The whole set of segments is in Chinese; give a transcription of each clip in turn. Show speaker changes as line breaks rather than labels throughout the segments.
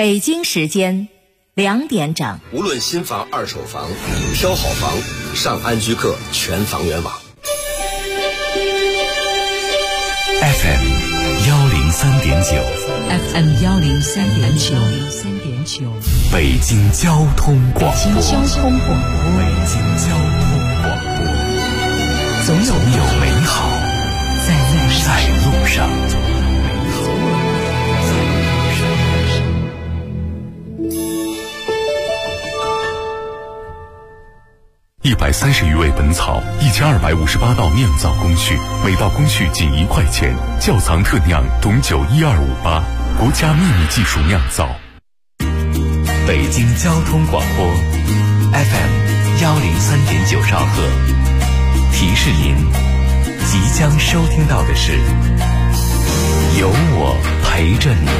北京时间2点整。
无论新房、二手房，挑好房，上安居客全房源网。
FM 103.9
FM 103.9，
北京交通广播。
北京交通广播，总有
美好在路上。130余味本草，1258道酿造工序，每道工序仅1块钱。窖藏特酿董酒1258，国家秘密技术酿造。北京交通广播 FM 103.9兆赫。提示您，即将收听到的是有我陪着你。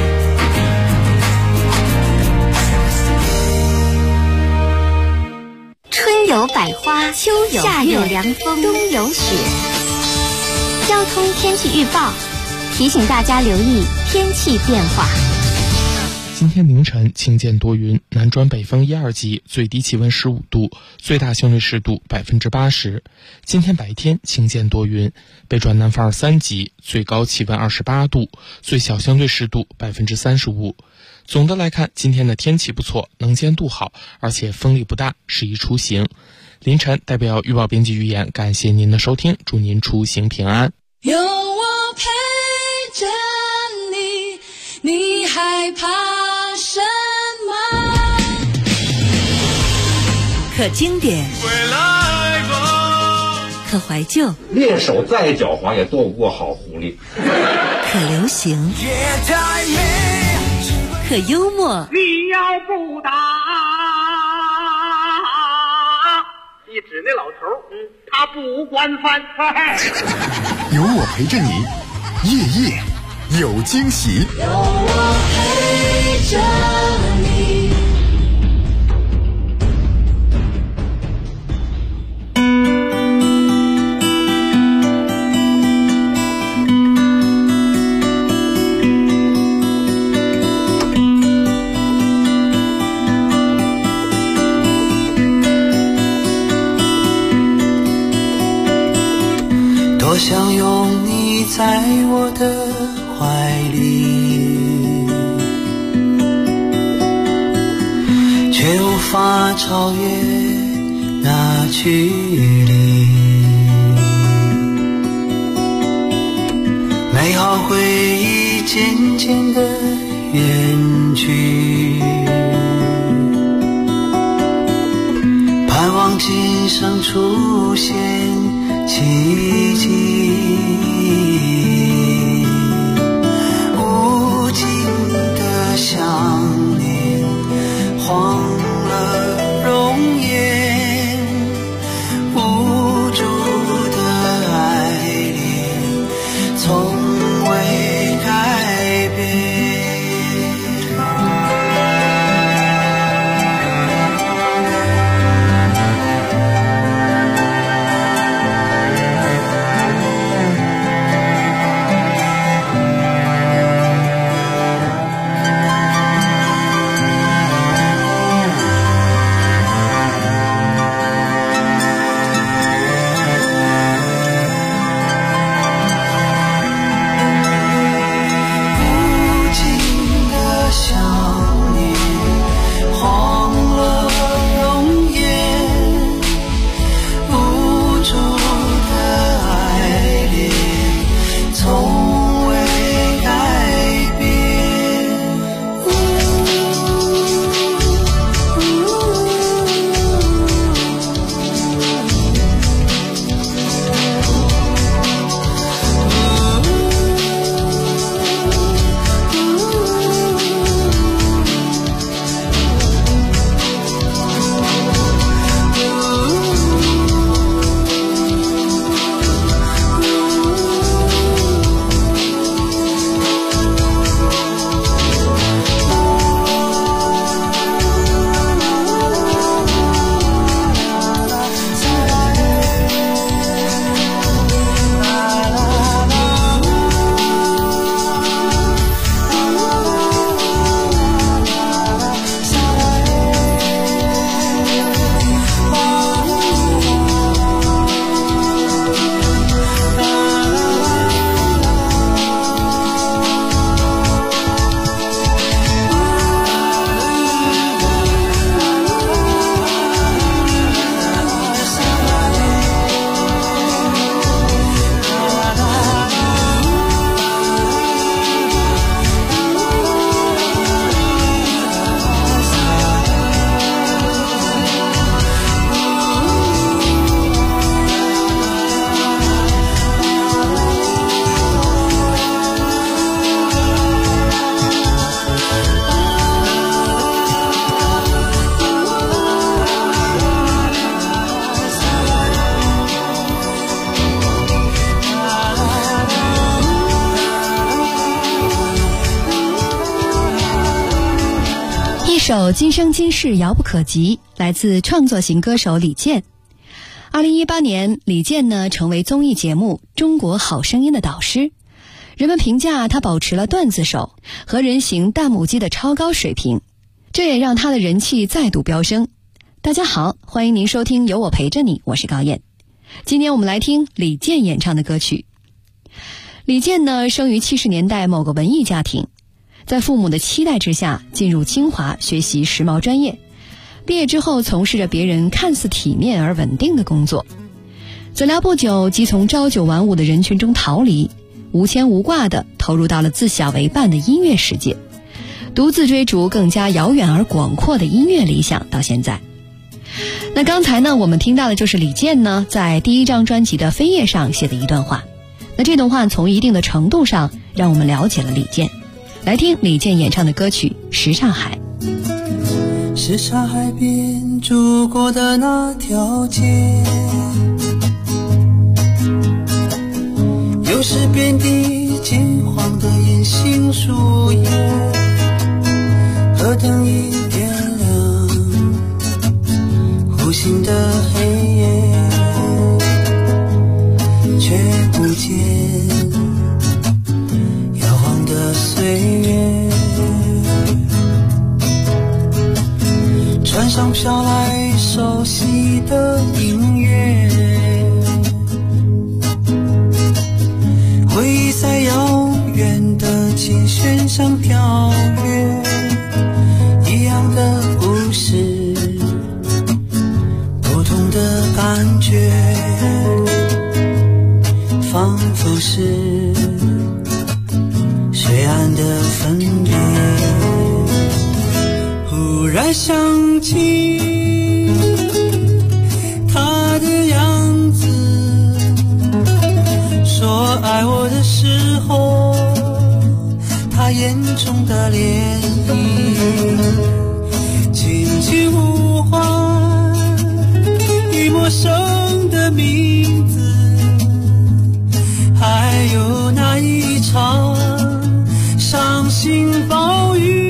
春有百花，秋有夏有凉风，冬有雪。交通天气预报提醒大家留意天气变化。
今天凌晨晴间多云，南转北风1、2级，最低气温15度，最大相对湿度80%。今天白天晴间多云，北转南风2、3级，最高气温28度，最小相对湿度35%。总的来看，今天的天气不错，能见度好，而且风力不大，适宜出行。凌晨代表预报编辑预言，感谢您的收听，祝您出行平安。
有我陪着你，你害怕什么？
可经典，可怀旧，
猎手再狡猾也斗不过好狐狸。
可流行，可幽默。
你要不打，一指那老头，他不惯犯。
有我陪着你，夜夜有惊喜。
有我陪着你。
多想拥你在我的怀里，却无法超越那距离。美好回忆渐渐地远去，盼望今生出现奇迹。无尽的想念荒了容颜，无助的爱恋从未改变。
首《今生今世遥不可及》来自创作型歌手李健。2018年，李健呢成为综艺节目《中国好声音》的导师，人们评价他保持了段子手和人形弹幕机的超高水平，这也让他的人气再度飙升。大家好，欢迎您收听有我陪着你，我是高燕。今天我们来听李健演唱的歌曲。李健呢生于70年代某个文艺家庭，在父母的期待之下进入清华学习时髦专业，毕业之后从事着别人看似体面而稳定的工作。怎料不久即从朝九晚五的人群中逃离，无牵无挂地投入到了自小为伴的音乐世界，独自追逐更加遥远而广阔的音乐理想到现在。那刚才呢我们听到的就是李健呢在第一张专辑的《飞页》上写的一段话。那这段话从一定的程度上让我们了解了李健。来听李健演唱的歌曲《什刹海》。
什刹海边住过的那条街，有时遍地金黄的银杏树叶，河灯一点亮无形的黑夜，却不见摇晃的岁月，船上飘来熟悉的音乐，回忆在遥远的琴弦上跳跃，一样的故事，不同的感觉，仿佛是水岸的分别。忽然想起他的样子，说爱我的时候，他眼中的涟漪，轻轻呼唤已陌生的名字，还有那一场伤心暴雨。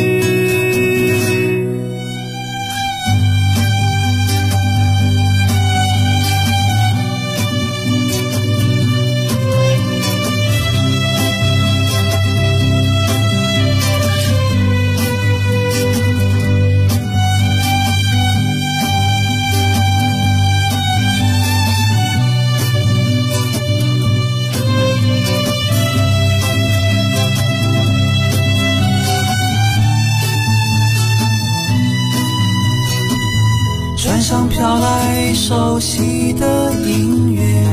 船上飘来熟悉的音乐，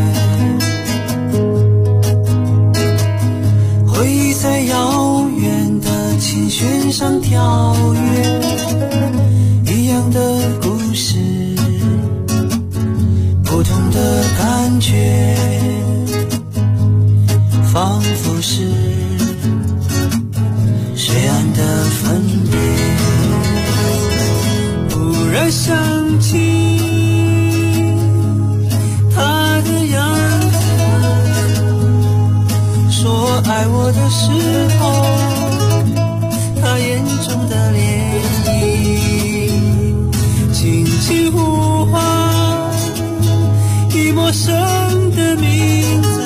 回忆在遥远的琴弦上跳跃，一样的故事，不同的感觉，仿佛是水岸的分别。忽然想起他的样子，说爱我的时候，他眼中的涟漪，轻轻呼唤已陌生的名字，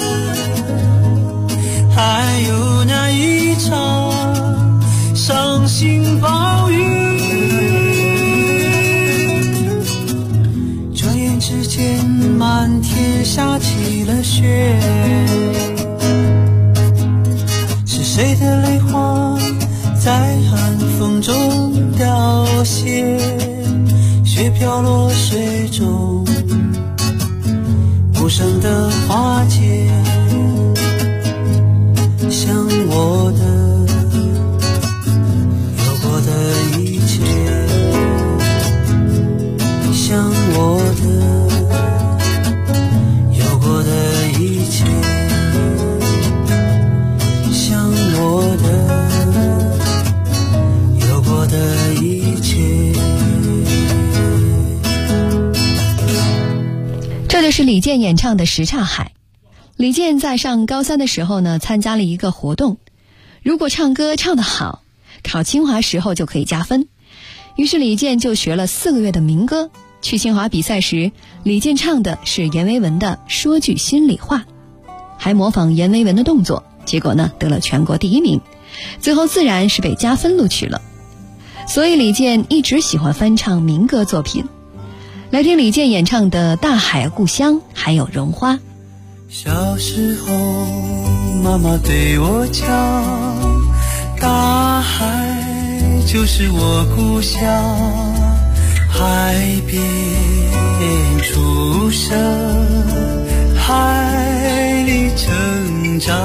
还有那一场伤心暴雨。之间满天下起了雪，是谁的泪花在寒风中凋谢，雪飘落水中无声的化解，像我的有过的一切，像我的有过的一切，像我的有过的一切。
这就是李健演唱的《什刹海》。李健在上高3的时候呢，参加了一个活动，如果唱歌唱得好，考清华时候就可以加分。 于是李健就学了4个月的民歌。去清华比赛时，李健唱的是阎维文的《说句心里话》，还模仿阎维文的动作，结果呢得了全国第1名，最后自然是被加分录取了。所以李健一直喜欢翻唱民歌作品。来听李健演唱的《大海故乡》，还有《绒花》。
小时候妈妈对我讲，大海就是我故乡，海边出生，海里成长。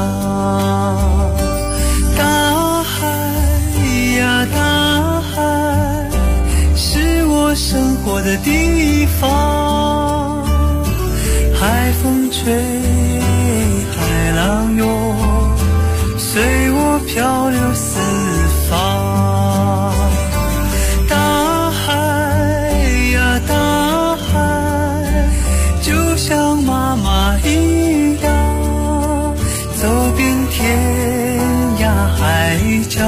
大海呀大海，是我生活的地方，海风吹，海浪涌，随我漂流四方。大海呀大海，就像妈妈一样，走遍天涯海角，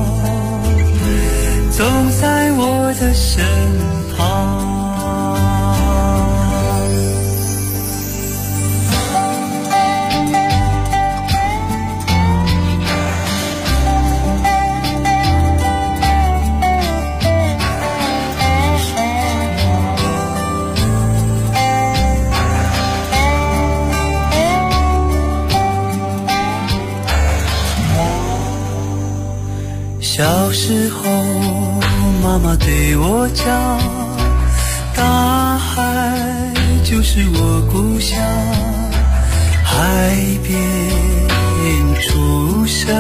总在我的身旁。小时候妈妈对我讲，大海就是我故乡，海边出生，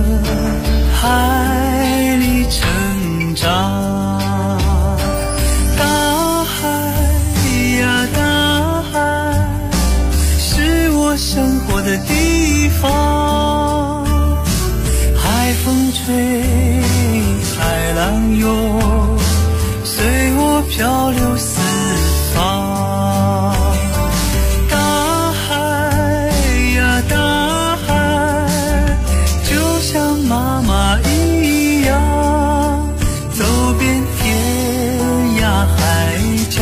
海里成长。大海呀大海，是我生活的地方，海风吹，海浪涌，随我漂流四方。大海呀大海，就像妈妈一样，走遍天涯海角，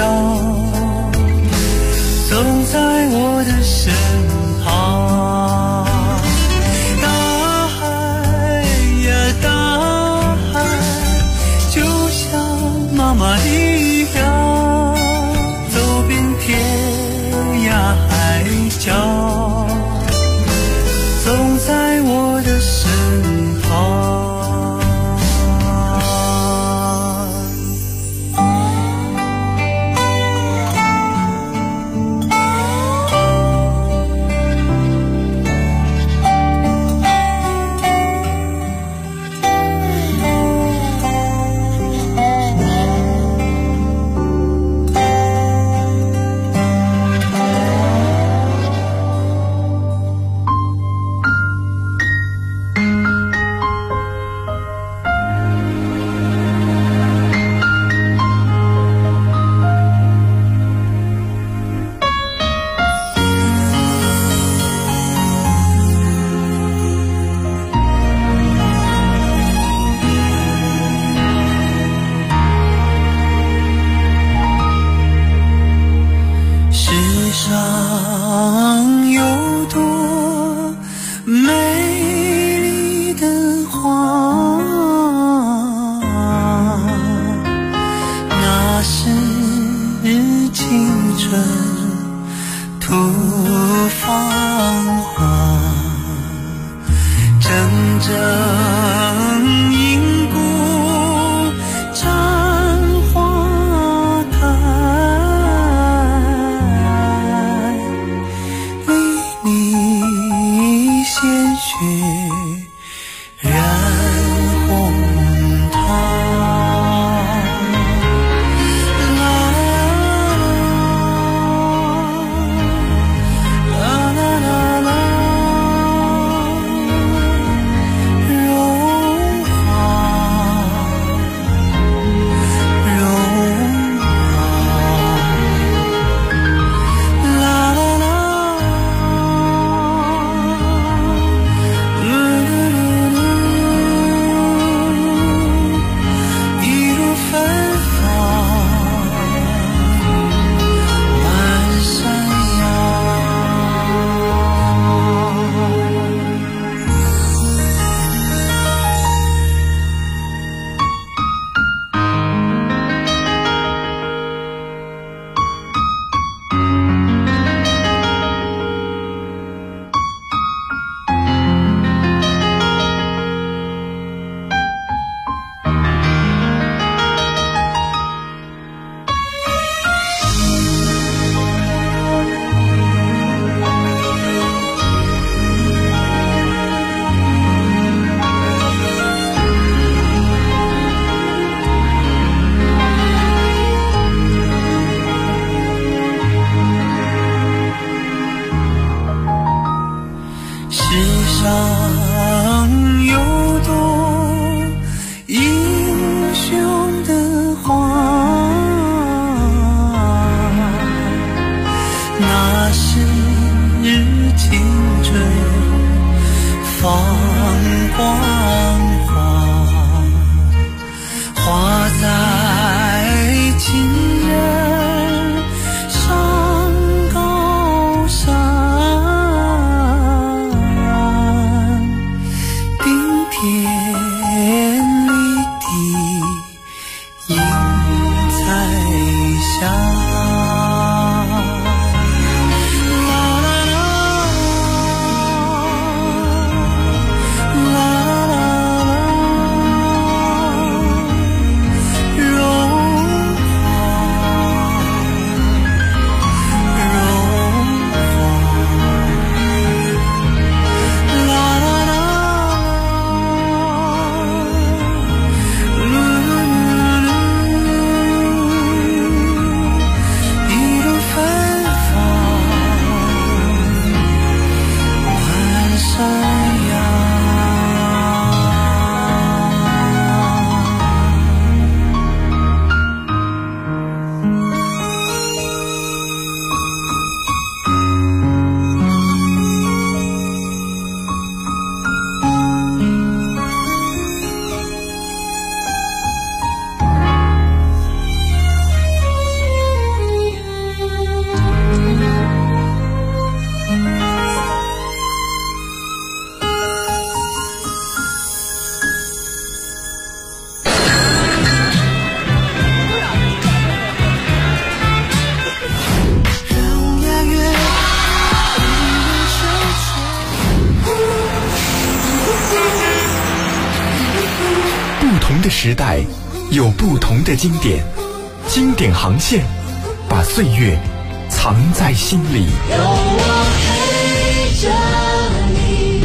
总在我的身旁。大海呀大海，就像妈妈一样，走遍天涯海角，总在我的身旁。
同的时代，有不同的经典，经典航线，把岁月藏在心里。
有我陪着你。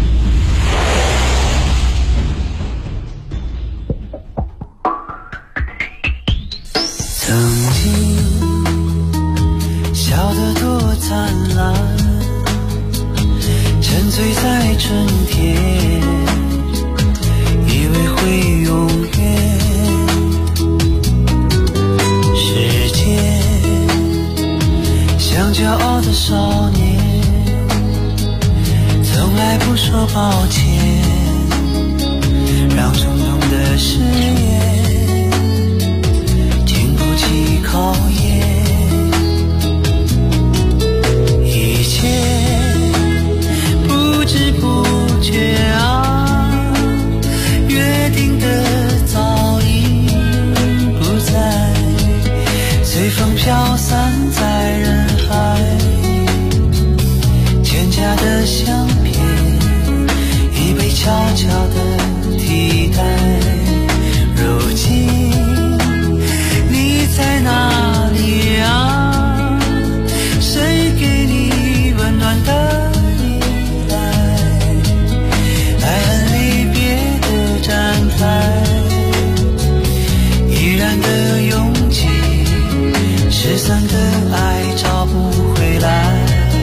曾经笑得多灿烂，沉醉在春天，以为会永远。时间像骄傲的少年，从来不说抱歉，让冲动的誓言经不起考验。一切不知不觉啊，约定的早已不在，随风飘散在人海。蒹葭的相片已被悄悄地替代。如今你在哪里啊？谁给你温暖的依赖？爱恨离别的站台，依然的拥挤，失散的爱找不回来。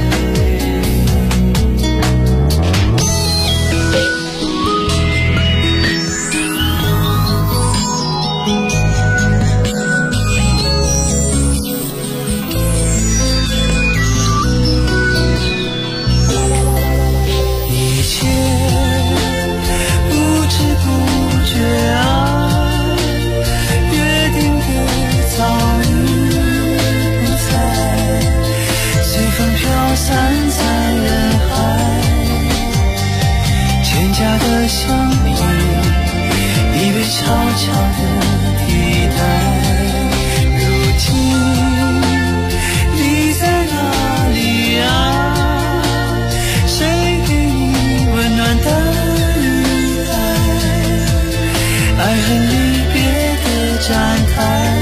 相片已被悄悄地替代。如今你在哪里啊？谁给你温暖的依赖？爱恨离别的站台，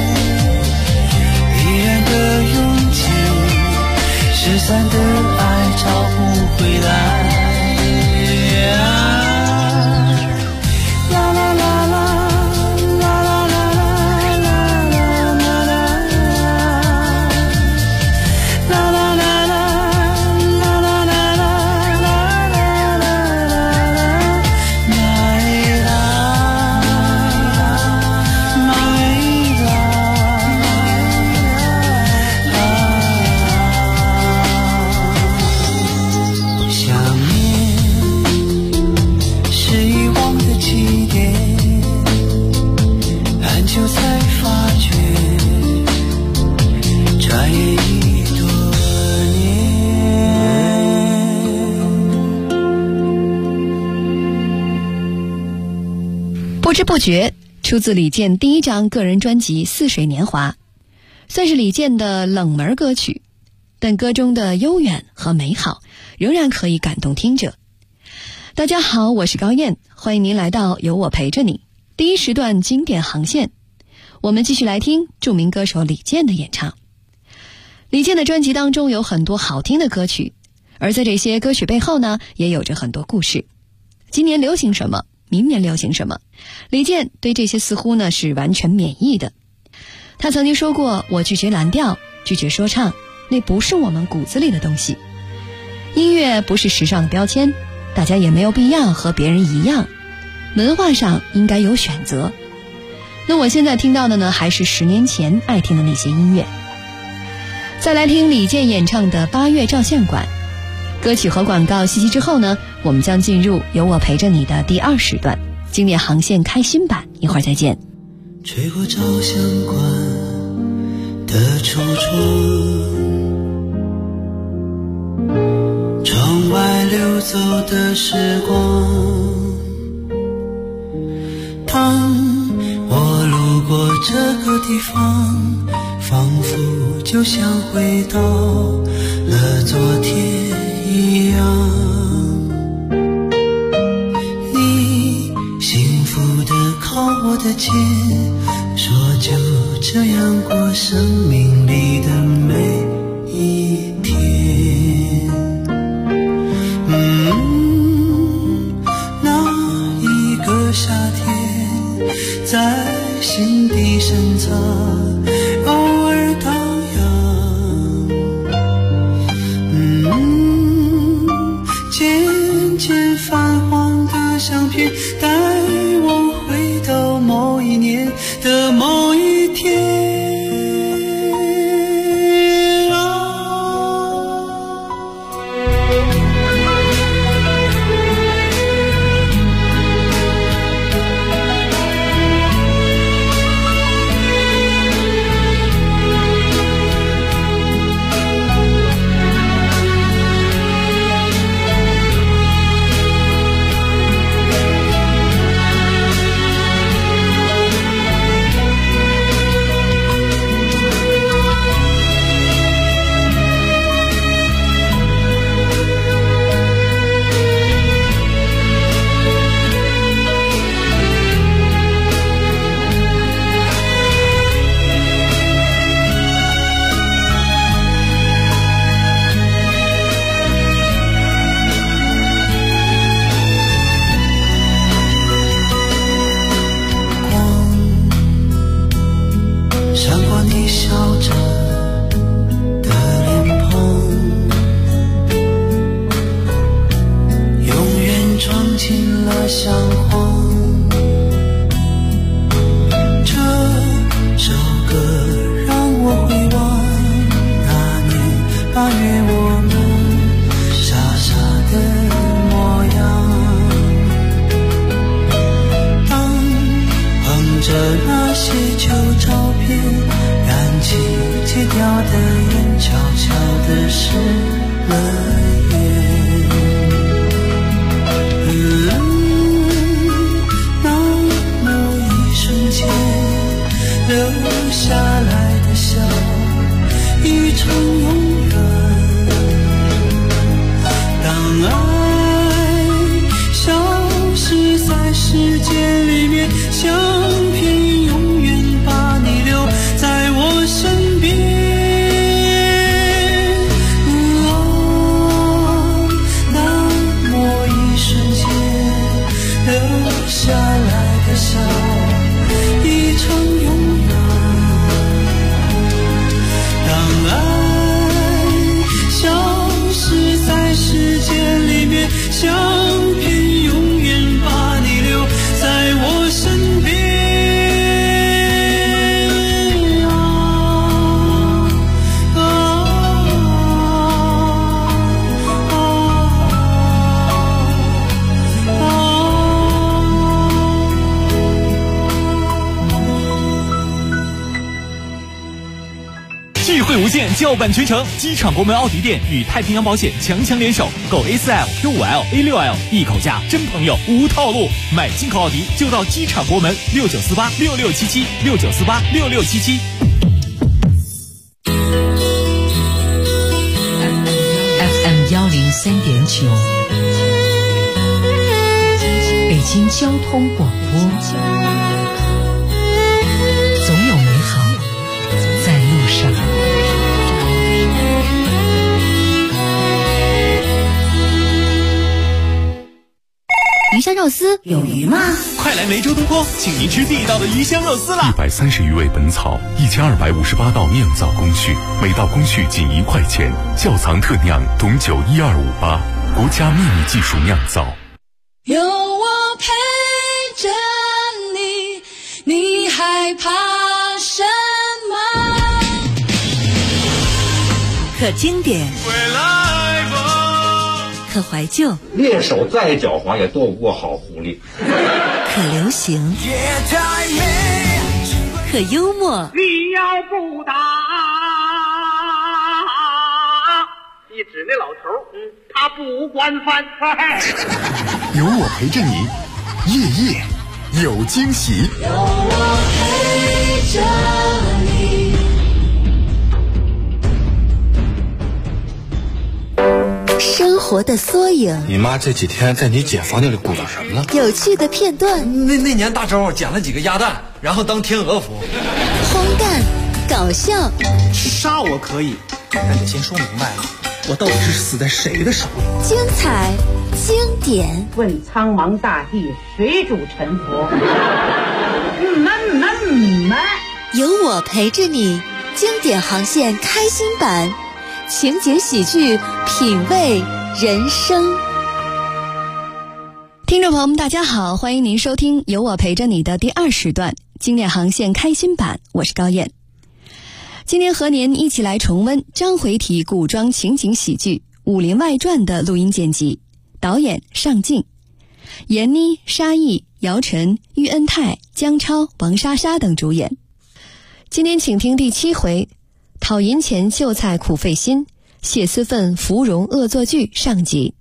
依然的拥挤，失散的爱找不回来。
不知不觉出自李健第一张个人专辑《似水年华》，算是李健的冷门歌曲，但歌中的悠远和美好仍然可以感动听者。大家好，我是高燕，欢迎您来到有我陪着你第一时段经典航线。我们继续来听著名歌手李健的演唱。李健的专辑当中有很多好听的歌曲，而在这些歌曲背后呢，也有着很多故事。今年流行什么，明年流行什么，李健对这些似乎呢是完全免疫的。他曾经说过，我拒绝蓝调，拒绝说唱，那不是我们骨子里的东西。音乐不是时尚的标签，大家也没有必要和别人一样，文化上应该有选择。那我现在听到的呢，还是10年前爱听的那些音乐。再来听李健演唱的《8月照相馆》。歌曲和广告信息之后呢，我们将进入有我陪着你的第2时段经典航线开心版，一会儿再见。
吹过照相馆的橱窗，窗外流走的时光，当我路过这个地方，仿佛就像回到了昨天一样。你幸福的靠好我的肩，说就这样过生命里的每一天。那一个夏天在心底深藏，偶尔荡漾。渐渐泛黄的相片带我回到某一年的某一天。
叫板全城，机场国门奥迪店与太平洋保险强联手，购 A4L、Q5L、A6L， 一口价真朋友无套路，买进口奥迪就到机场国门69486677 69486677。
FM 103.9，北京交通广播，总有美好在路上。
鱼香肉丝有鱼吗？
快来梅州东坡，请您吃地道的鱼香肉丝啦
！130余味本草，1258道酿造工序，每道工序仅1块钱，窖藏特酿董酒12588，国家秘密技术酿造。
有我陪着你，你害怕什么？
可经典，可怀旧，
猎手再狡猾也斗不过好狐狸。
可流行，可幽默。
你要不打，一指那老头，他不惯犯。
有我陪着你，夜夜有惊喜。
有我陪着你。
生活的缩影。
你妈这几天在你姐房间里鼓捣什么了？
有趣的片段。
那年大周捡了几个鸭蛋，然后当天鹅服。
荒诞，搞笑。
杀我可以，但得先说明白了，我到底是死在谁的手里？
精彩，经典。
问苍茫大地，谁主沉浮？
有我陪着你，经典航线开心版，情景喜剧，品味人生。
听众朋友们大家好，欢迎您收听有我陪着你的第2时段经典航线开心版，我是高燕。今天和您一起来重温章回体古装情景喜剧《武林外传》的录音剪辑，导演尚敬，闫妮、沙溢、姚晨、喻恩泰、姜超、王莎莎等主演。今天请听第7回，讨银钱秀才苦费心，谢私愤芙蓉恶作剧上集。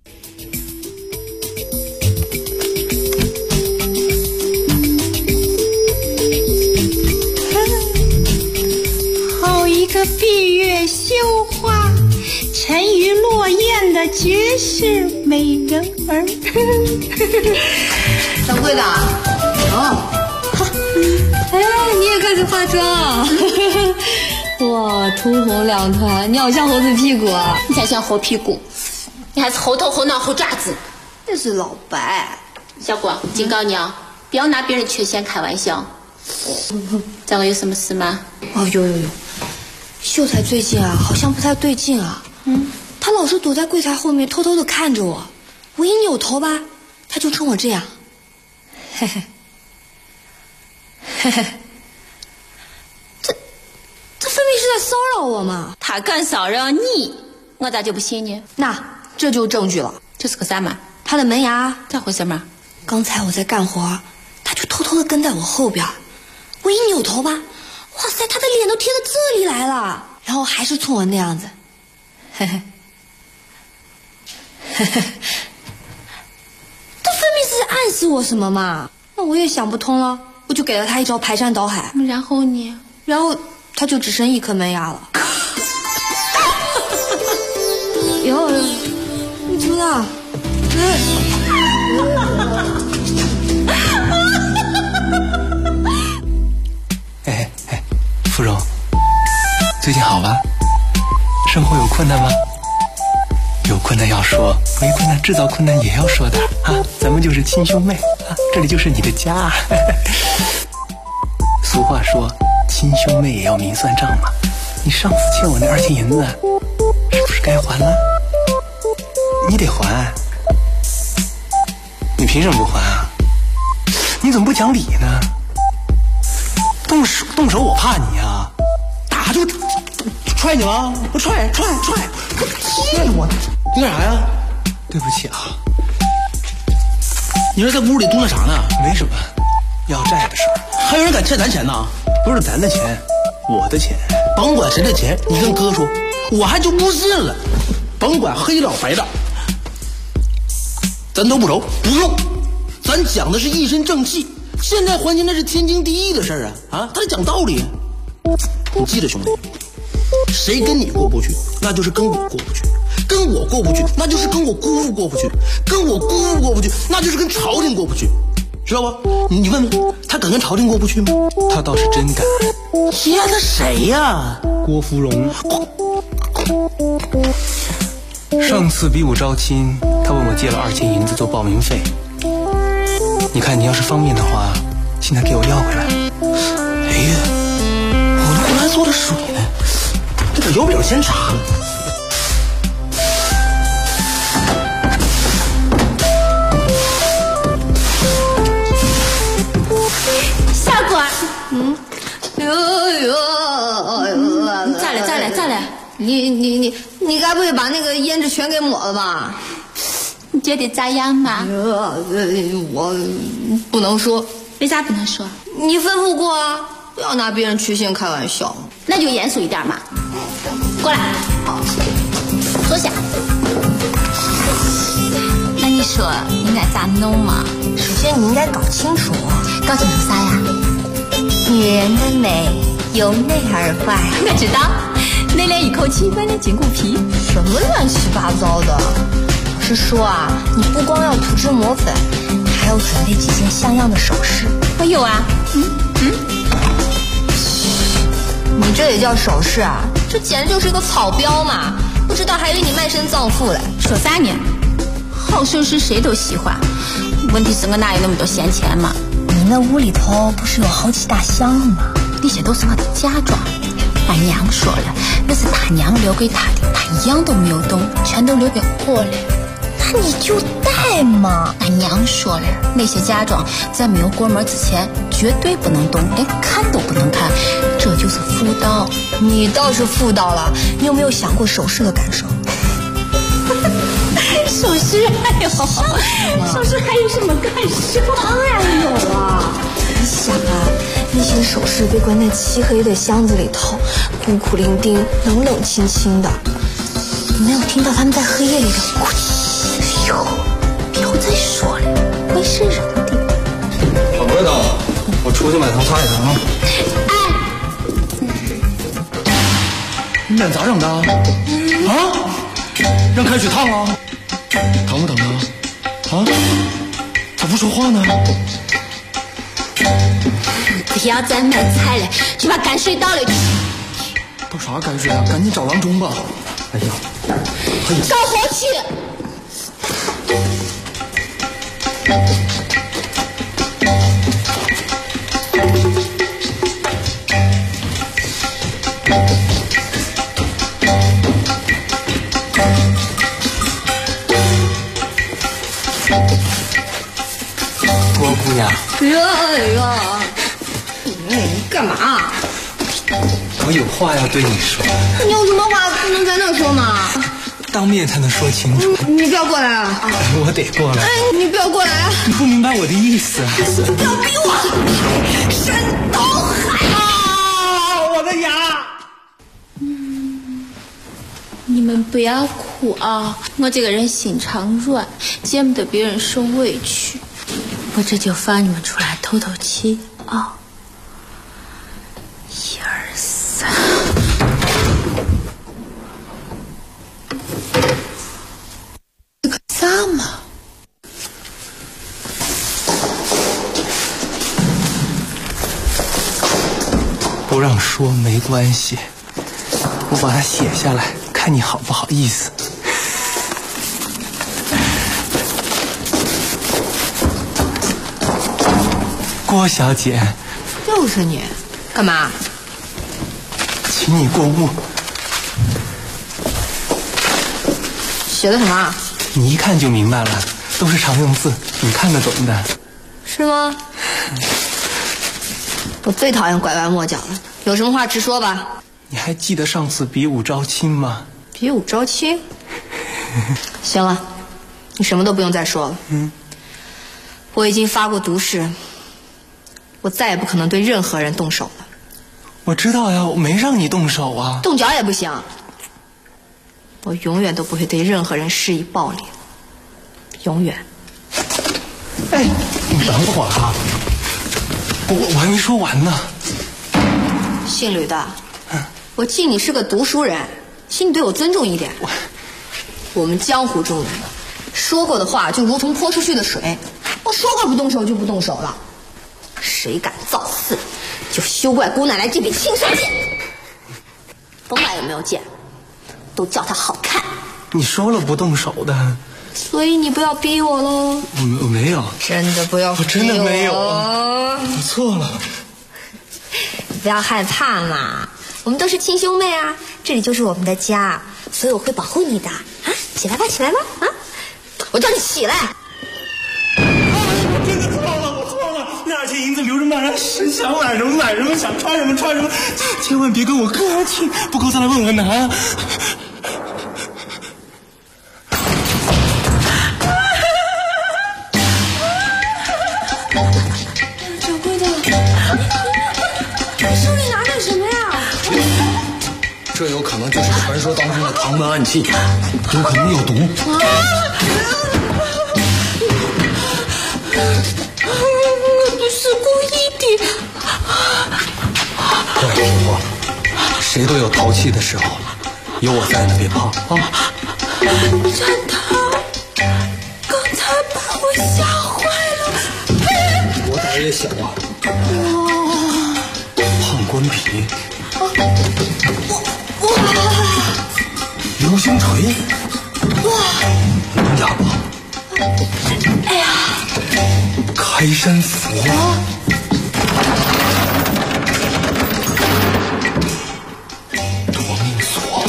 好一个闭月羞花，沉鱼落雁的绝世美人儿。
掌柜的，你也开始化妆啊？哇，秃红两团，你好像猴子屁股啊！
你才像猴屁股，你还是猴头猴脑猴爪子。
这是老白。
小果，警告你啊，不要拿别人缺陷开玩笑。这个有什么事吗？
哦，有，秀才最近啊，好像不太对劲啊。他老是躲在柜台后面偷偷的看着我，我一扭头吧，他就冲我这样，嘿嘿。这分明是在骚扰我嘛！
他敢骚扰你，我咋就不信呢？
那这就证据了。
这是个啥嘛？
他的门牙。
咋回事嘛？
刚才我在干活，他就偷偷的跟在我后边，我一扭头吧，哇塞，他的脸都贴到这里来了，然后还是冲我那样子，嘿嘿，这分明是在暗示我什么嘛？那我也想不通了。我就给了他一招排山倒海，
然后呢？
然后他就只剩一颗门牙了。哟，你怎么了？
哎，芙蓉，最近好吧？生活有困难吗？有困难要说，没困难制造困难也要说的啊！咱们就是亲兄妹啊，这里就是你的家。俗话说，亲兄妹也要明算账嘛。你上次欠我那2钱银子，是不是该还了？你得还。你凭什么不还啊？你怎么不讲理呢？动手我怕你啊，打就踹你吗？我踹，气着我，你干啥呀？对不起啊。
你这在屋里嘟囔啥呢？
没什么，要债的事儿。
还有人敢欠咱钱呢？
不是咱的钱，我的钱。
甭管谁的钱，你跟哥说，我还就不信了。甭管黑了白的，咱都不熟，不用。咱讲的是一身正气，现在还钱那是天经地义的事儿啊！他得讲道理。你记着，兄弟，谁跟你过不去，那就是跟我过不去；跟我过不去，那就是跟我姑父过不去；跟我姑父过不去，那就是跟朝廷过不去，知道不？你问问他敢跟朝廷过不去吗？
他倒是真敢。
呀，他谁呀？
郭芙蓉。上次比武招亲，他问我借了2钱银子做报名费。你看，你要是方便的话，现在给我要回来。
哎呀，我这回来做的水呢，这可有表先查了。
小果，
再来，你该不会把那个胭脂全给抹了吧？
你觉得咋样嘛？
我不能说。
为啥不能说？
你吩咐过啊，不要拿别人缺陷开玩笑。
那就严肃一点嘛。过来，坐下。那你说应该咋弄嘛？
首先你应该搞清楚
啥呀？
女人的美由内而外。
我知道，内敛一口气，外敛筋骨皮。
什么乱七八糟的！ 师说啊，你不光要涂脂抹粉，还要准备几件像样的首饰。
我有啊。
你这也叫首饰啊？这简直就是一个草标嘛！不知道还以为你卖身葬父嘞。
说啥呢？好首饰谁都喜欢，问题是我哪有那么多闲钱嘛？
你那屋里头不是有好几大箱吗？
那些都是我的嫁妆。俺娘说了，那是她娘留给她的，她一样都没有动，全都留给我了。
那你就带嘛。
俺娘说了，那些嫁妆在没有过门之前绝对不能动，连看都不能看，这就是妇道。
你倒是妇道了，你有没有想过首饰的感受？
首饰还有什么感受？
当然有啊！你想啊，那些首饰被关在漆黑的箱子里头，孤苦伶仃，冷冷清清的，你没有听到他们在黑夜里的哭泣？哟，不要再说了，会瘆人的。
掌柜的，我出去买糖擦一下啊。你脸咋整的？啊？让开水烫了？疼不疼啊？啊？咋不说话呢？
不要再买菜了，去把泔水倒了去。
倒啥泔水啊？赶紧找郎中吧。哎呀，
着火去。
郭姑娘。
哎呀，你干嘛？
我有话要对你说。
你有什么话不能在那说吗？
当面才能说清楚。
你不要过来啊！
我得过来。
你不要过来啊！
你不明白我的意思啊！
你不要逼我！山东海啊！我的牙！
你们不要哭啊！我这个人心肠软，见不得别人受委屈，我这就放你们出来透透气啊！一二三。这个啥嘛？
不让说没关系，我把它写下来，看你好不好意思。郭小姐，
就是你，干嘛？
请你过目。
写的什么？
你一看就明白了，都是常用字，你看得懂的。
是吗？我最讨厌拐弯抹角了，有什么话直说吧。
你还记得上次比武招亲吗？
比武招亲？行了，你什么都不用再说了。我已经发过毒誓，我再也不可能对任何人动手了。
我知道呀，我没让你动手啊。
动脚也不行。我永远都不会对任何人施以暴力，永远。
哎，你等会儿啊，我还没说完呢。
姓吕的，我记你是个读书人，请你对我尊重一点。我们江湖中人说过的话就如同泼出去的水，我说过不动手就不动手了。谁敢造次，就休怪姑奶奶这柄青蛇剑。甭管有没有剑，都叫它好看。
你说了不动手的，
所以你不要逼我喽。
我没有，
真的不要逼我。
我真的没有啊，我错了。
不要害怕嘛，我们都是亲兄妹啊，这里就是我们的家，所以我会保护你的啊！起来吧，起来吧啊！我叫你起来。
我真的错了，我错了。那2千银子留着买，想买什么买什么，想穿什么穿什么，千万别跟我客气，不够再来问我拿。
掌柜的，你手里拿的什么呀？
这有可能就是传说当中的唐门暗器，有可能有毒。
我不是故意的。
我也说过，谁都有淘气的时候，有我在呢，别怕啊。
站堂。
小啊！胖官皮，流星锤，哑巴，
哎呀，
开山斧，夺命锁。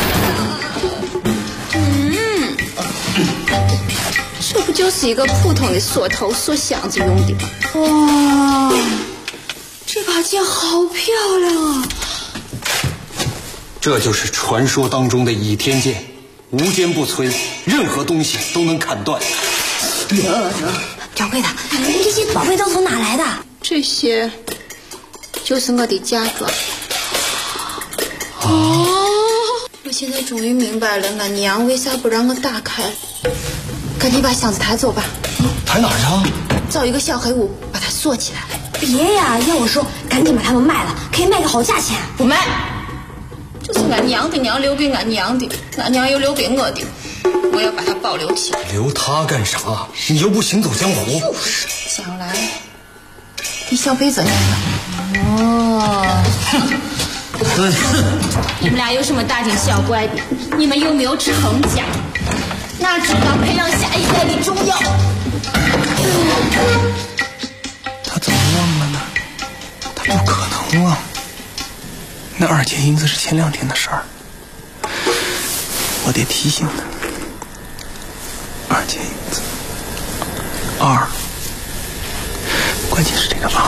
这不就是一个普通的锁头锁箱子用的吗？
哇，这把剑好漂亮啊！
这就是传说当中的倚天剑，无坚不摧，任何东西都能砍断。
掌柜的，这些宝贝都从哪来的？
这些就是我的嫁妆。
哦，
我现在终于明白了，俺娘为啥不让我打开。赶紧把箱子抬走吧。
抬哪儿去啊？
找一个小黑屋，把它锁起来。
别呀，要我说，赶紧把它们卖了，可以卖个好价钱。
不卖，这是俺娘的娘留给俺娘的，俺娘又留给我的，我要把它保留起来。
留它干啥？你又不行走江湖。
就是想来替小辈子念的。哦，你们俩有什么大惊小怪的？你们有没有成家？哪知道培养下一代的重要。
他怎么忘了呢？他不可能忘。那2钱银子是前2天的事儿，我得提醒他。2钱银子，2，关键是这个2。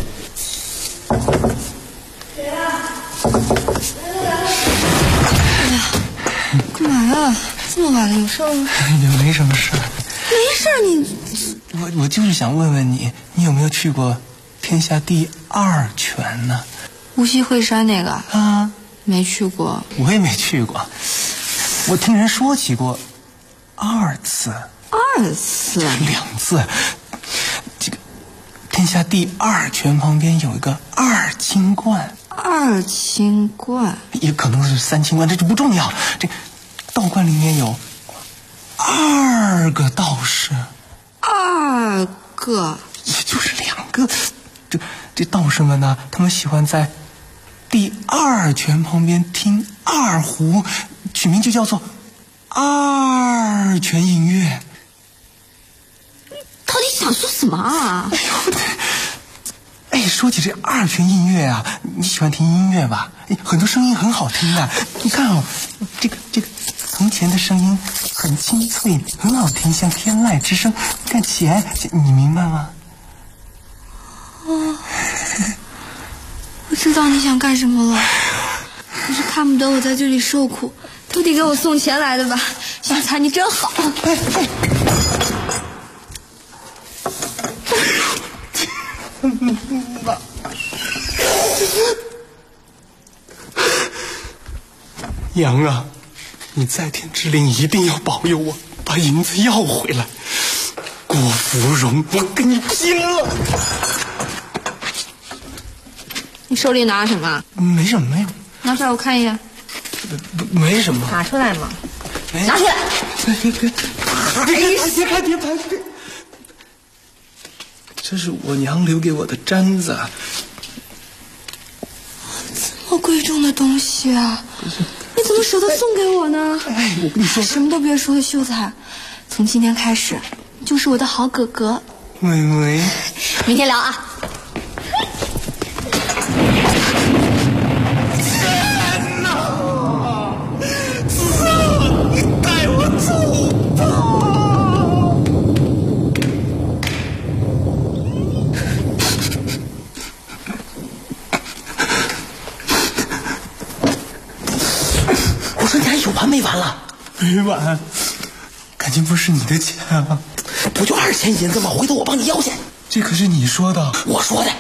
哎呀，干嘛呀？这么晚了，有事儿吗？
也没什么事。
没事儿，你
我就是想问问你，你有没有去过天下第2泉呢？
无锡惠山那个
啊，
没去过。
我也没去过，我听人说起过2次。
2次
？2次。这个天下第2泉旁边有一个2清观。
2清观
也可能是3清观，这就不重要。这道观里面有2个道士。
2个？
也就是2个。这道士们呢，他们喜欢在第2泉旁边听2胡，取名就叫做2泉映月。
到底想说什么啊？
哎，说起这2泉映月啊，你喜欢听音乐吧？很多声音很好听的。你看哦，这个从前的声音很清脆，很好听，像天籁之声。你看钱，你明白吗？
哦，我知道你想干什么了。可是看不得我在这里受苦，都得给我送钱来的吧？小财，你真好。
娘啊，你在天之灵一定要保佑我，把银子要回来。郭芙蓉，我跟你拼了！
你手里拿什么？
没什么，没有。
拿出来我看一眼。
没什么。
拿出来嘛。拿出来。
别拍！这是我娘留给我的簪子。
这么贵重的东西啊！你怎么舍得送给我呢？
哎，我跟你说，
什么都别说了，秀才，从今天开始，你就是我的好哥哥。
妹妹，
明天聊啊。
天哪！你带我走吧。
我说你还有完没完了？
没完，感情不是你的钱啊！
不就2钱银子吗？回头我帮你要去。
这可是你说的。
我说的。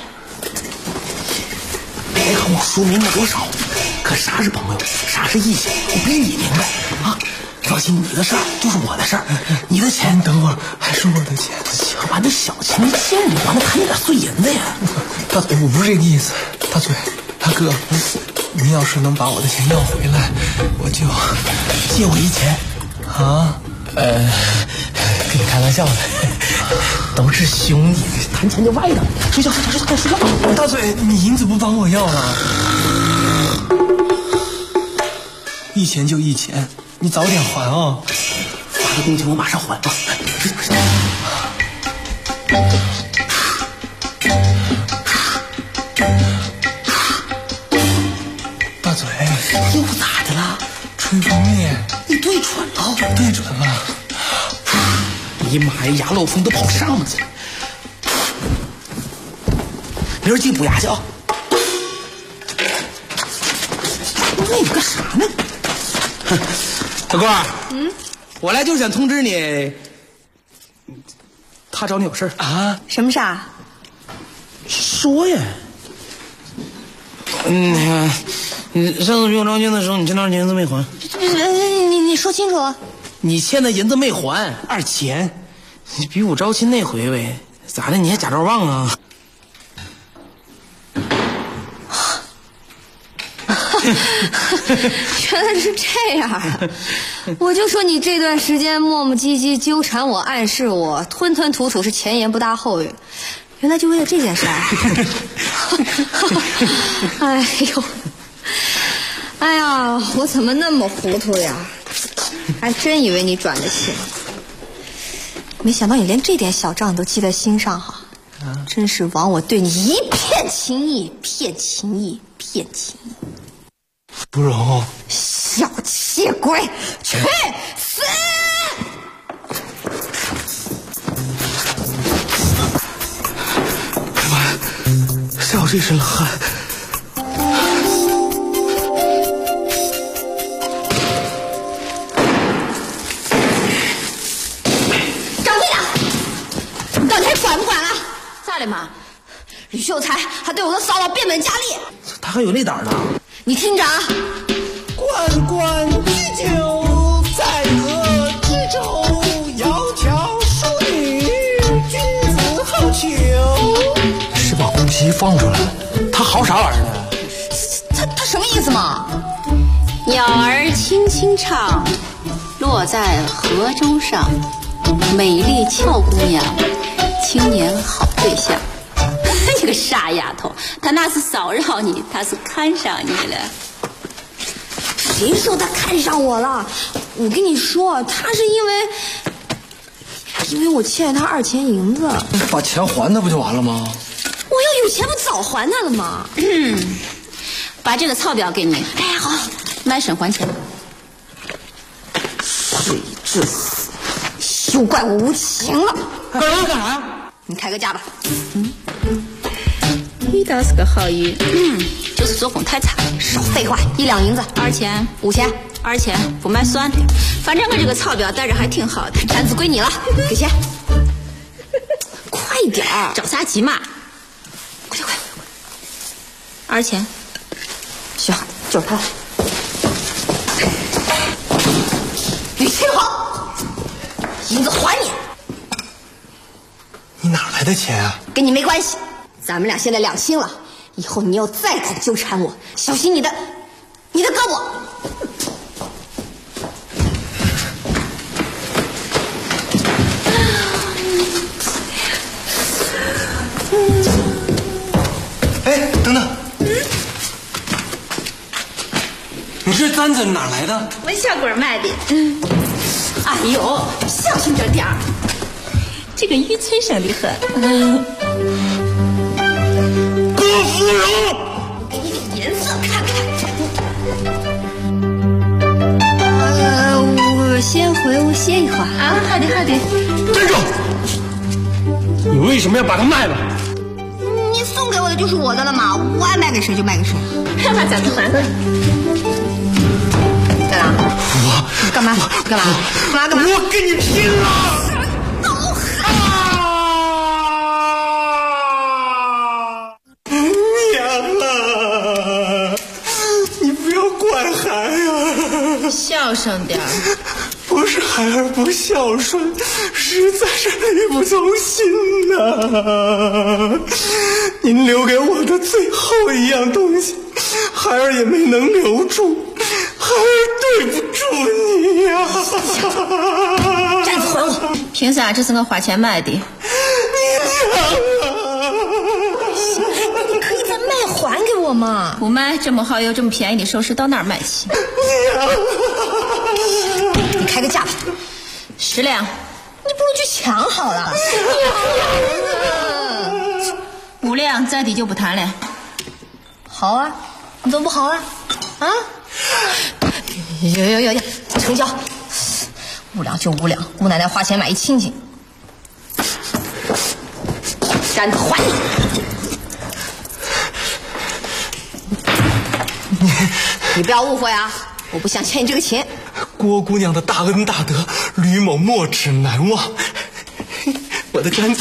别看我书没那么多少，可啥是朋友，啥是义气，我比你明白啊！放心，你的事儿就是我的事儿，你的钱
等会儿还是我的钱。
行吧，你小情见你，完了看你点碎银子呀！
大嘴，我不是这个意思。大嘴，大哥，您要是能把我的钱要回来，我就
借我1钱
啊。跟你开玩笑的。
都是兄弟，谈钱就歪了。睡觉。
大嘴，你银子不帮我要了？一钱就一钱，你早点还啊！
发个工钱我马上还啊！
大嘴，
又咋的了？
春风面，
你对准了，
对准了！
你妈呀，牙漏风都跑上面去了。明儿记补牙去啊！那你干啥呢？小郭，我来就是想通知你，他找你有事
啊？什么事儿？
说呀。那个，你上次给我招亲的时候，你欠多少钱银子没还？
你说清楚了。
你欠的银子没还，2钱。你比我招亲那回呗，咋的？你还假招忘啊？
原来是这样啊！我就说你这段时间磨磨唧唧纠缠我、暗示我、吞吞吐吐是前言不搭后语，原来就为了这件事儿。哎呀，我怎么那么糊涂呀？还真以为你转得清，没想到你连这点小账都记在心上哈！真是枉我对你一片情意，骗情意。
不容，
小气鬼，去死！
哎妈呀，吓我这身冷汗。
掌柜的，你到底还管不管了？
咋的嘛？
吕秀才还对我的骚扰变本加厉，
他还有那胆呢。
你听着啊！
关关雎鸠，在河之洲。窈窕淑女，君子好逑。
是把顾惜放出来了，他嚎啥玩意儿呢？
他什么意思嘛？
鸟儿轻轻唱，落在河洲上。美丽俏姑娘，青年好对象。你个傻丫头，他那是骚扰你，他是看上你了。
谁说他看上我了？我跟你说，他是因为我欠他2钱银子。
把钱还他不就完了吗？
我要有钱不早还他了吗？
把这个钞票给你。
哎，好，
满身还钱。
谁至死，休怪我无情了。
干啥？
你开个价吧。
你倒是个好人，就是作风太差。
少废话，1两银子
，2钱
，5钱
，2钱，不买算的。反正我这个钞票带着还挺好的。
单子归你了，给钱。快点儿，
着啥急嘛？
快
！2钱。
行，就是他了。吕清豪，银子还你。
你哪来的钱啊？
跟你没关系，咱们俩现在两清了。以后你要再敢纠缠我，小心你的胳膊。
哎，等等，你这单子哪来的？
我小鬼买的。哎呦，小心着点儿，这个玉翠生的很。
郭芙蓉，
给你点颜色看看。我歇一会儿
啊。好的。
站住！你为什么要把它卖了？
你送给我的就是我的了嘛，我爱卖给谁就卖给谁。
看把咱们还了。
干嘛？干嘛？
我跟你拼了！
孝顺点儿，
不是孩儿不孝顺，实在是力不从心呐。您留给我的最后一样东西，孩儿也没能留住，孩儿对不住你呀。
站住！
凭啥？这是我花钱买的。
你可以再卖还给我嘛。
不卖，这么好又这么便宜的首饰到哪儿买去？
你开个价吧
，10两。
你不如去抢好了。
5两，再低就不谈了。
好啊，你怎么不好啊？啊？有，成交。5两就5两，姑奶奶花钱买一清净。杆子还你。你不要误会啊，我不想欠你这个钱。
郭姑娘的大恩大德，吕某没齿难忘。我的簪子。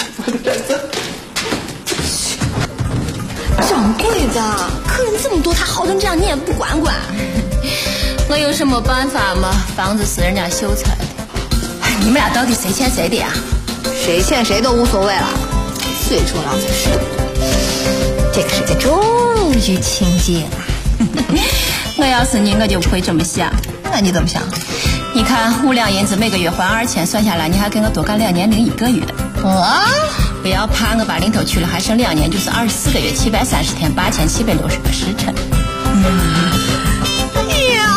掌柜的，客人这么多，他好成这样，你也不管管？
我有什么办法吗？房子是人家秀才的。你们俩到底谁欠谁的呀？
谁欠谁都无所谓了，最重要的是这个世界终于清净了。
我要是你，我就不会这么想。
那你怎么想？
你看5两银子每个月还2000，算下来你还给我多干2年零1个月。不要怕，我把零头去了，还剩2年，就是24个月730天8760个时辰。
哎呀！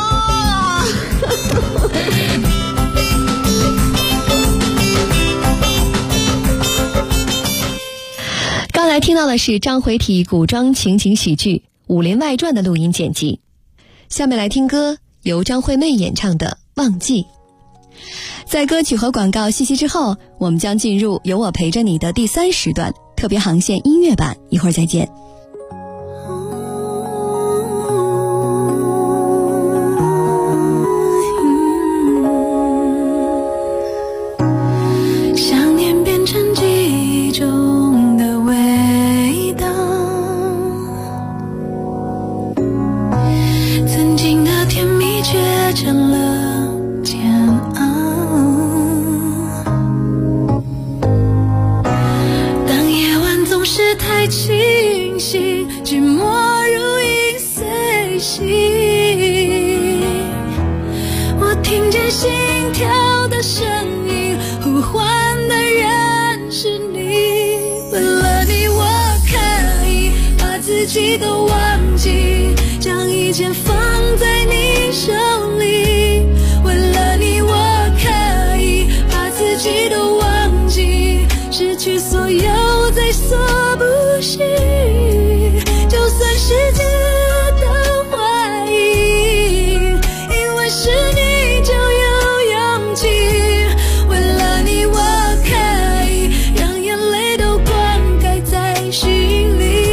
刚才听到的是张回体古装情景喜剧《武林外传》的录音剪辑。下面来听歌，由张惠妹演唱的《忘记》。在歌曲和广告信息之后，我们将进入有我陪着你的第3时段特别航线音乐版，一会儿再见。
想念变成记忆中的味道，曾经的甜蜜却成了煎熬。当夜晚总是太清醒，寂寞如影随形，我听见心跳的声音，呼唤的人是你。为了你我可以把自己都忘记，将一切放在你手里。为了你我可以把自己都忘记，失去所有再所不惜，就算世界都怀疑，因为是你就有勇气。为了你我可以让眼泪都灌溉在心里，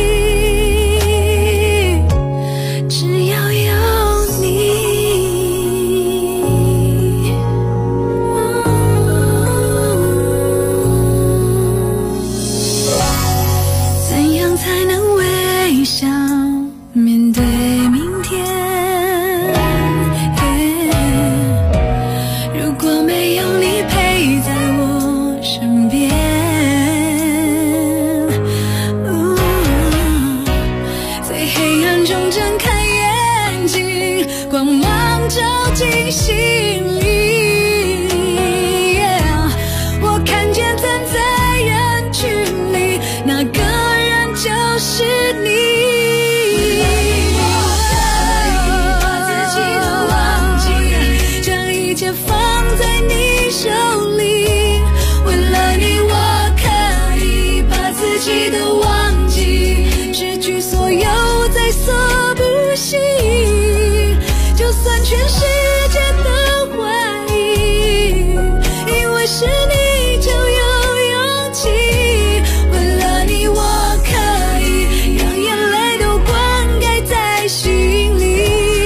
只要有你。怎样才能微笑面对明天？如果没有你陪在我身边，在黑暗中睁开眼睛，光芒照进心里。我看见站在人群里，那个人就是你。把自己都忘记，将一切放在你手里。为了你我可以把自己都忘记，失去所有再所不惜，就算全世界都怀疑，因为是你就有勇气。为了你我可以让眼泪都灌溉在心里，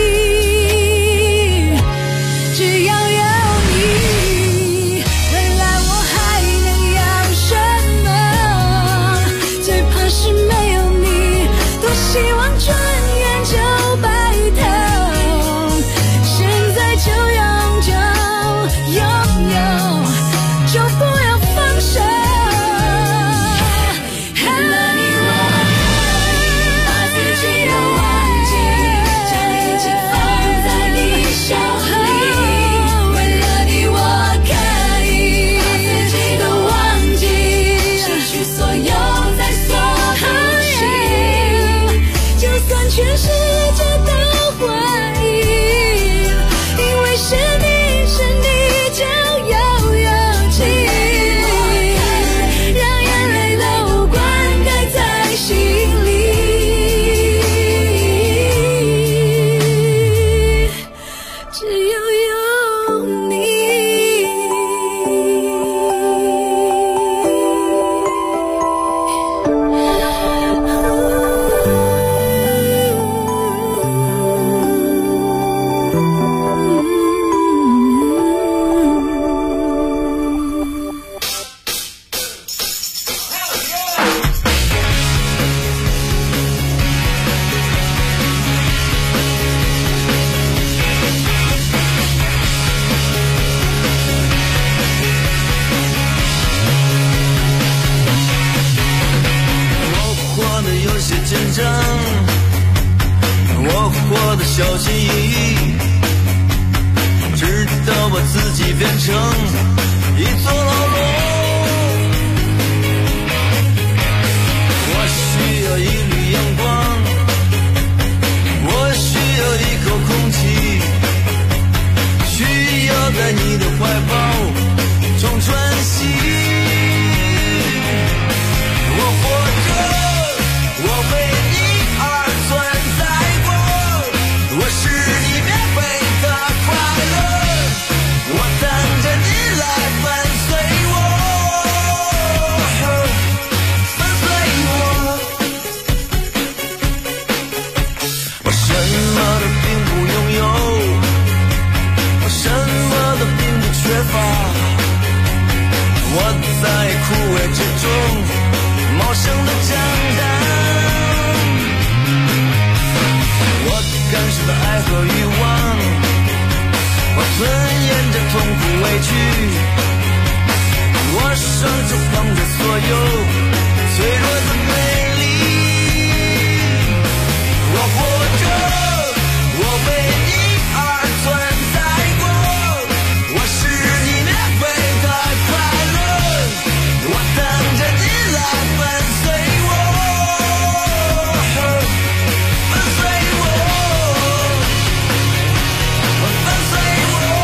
只要有你。未来我还能要什么？最怕是没有你，多希望转眼就白头。现全世界都怀疑，因为是你就有勇气，让眼泪都灌溉在心里，只有你。
我活得小心翼翼，直到把自己变成一座牢笼。我需要一缕阳光，我需要一口空气，需要在你的怀抱中喘息。我活着，我为在枯萎之中茂盛的江南，我感受到爱和欲望，我吞咽着痛苦委屈，我双手捧着所有脆弱的美丽。我活着，我为你而存在过，我是你免费的快乐，我等着你来粉碎我，粉碎我，粉碎我。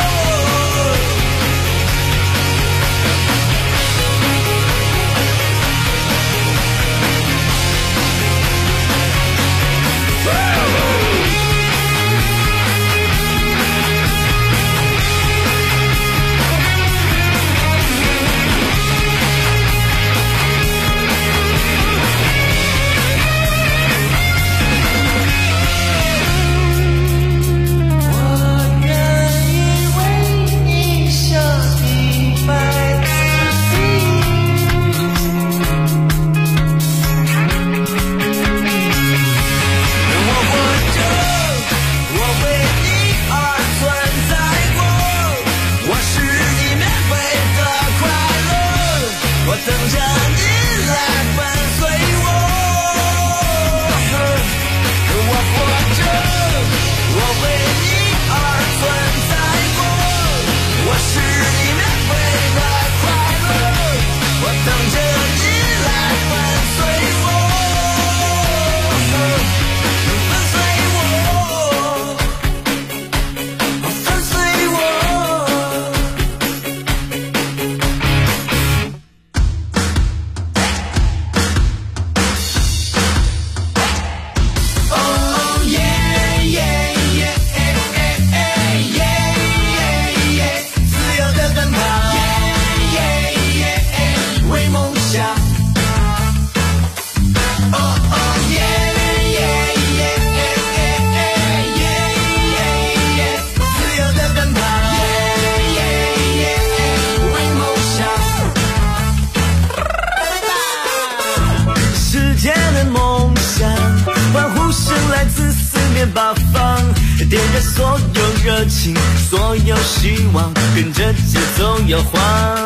八方，点燃所有热情，所有希望，跟着节奏摇晃。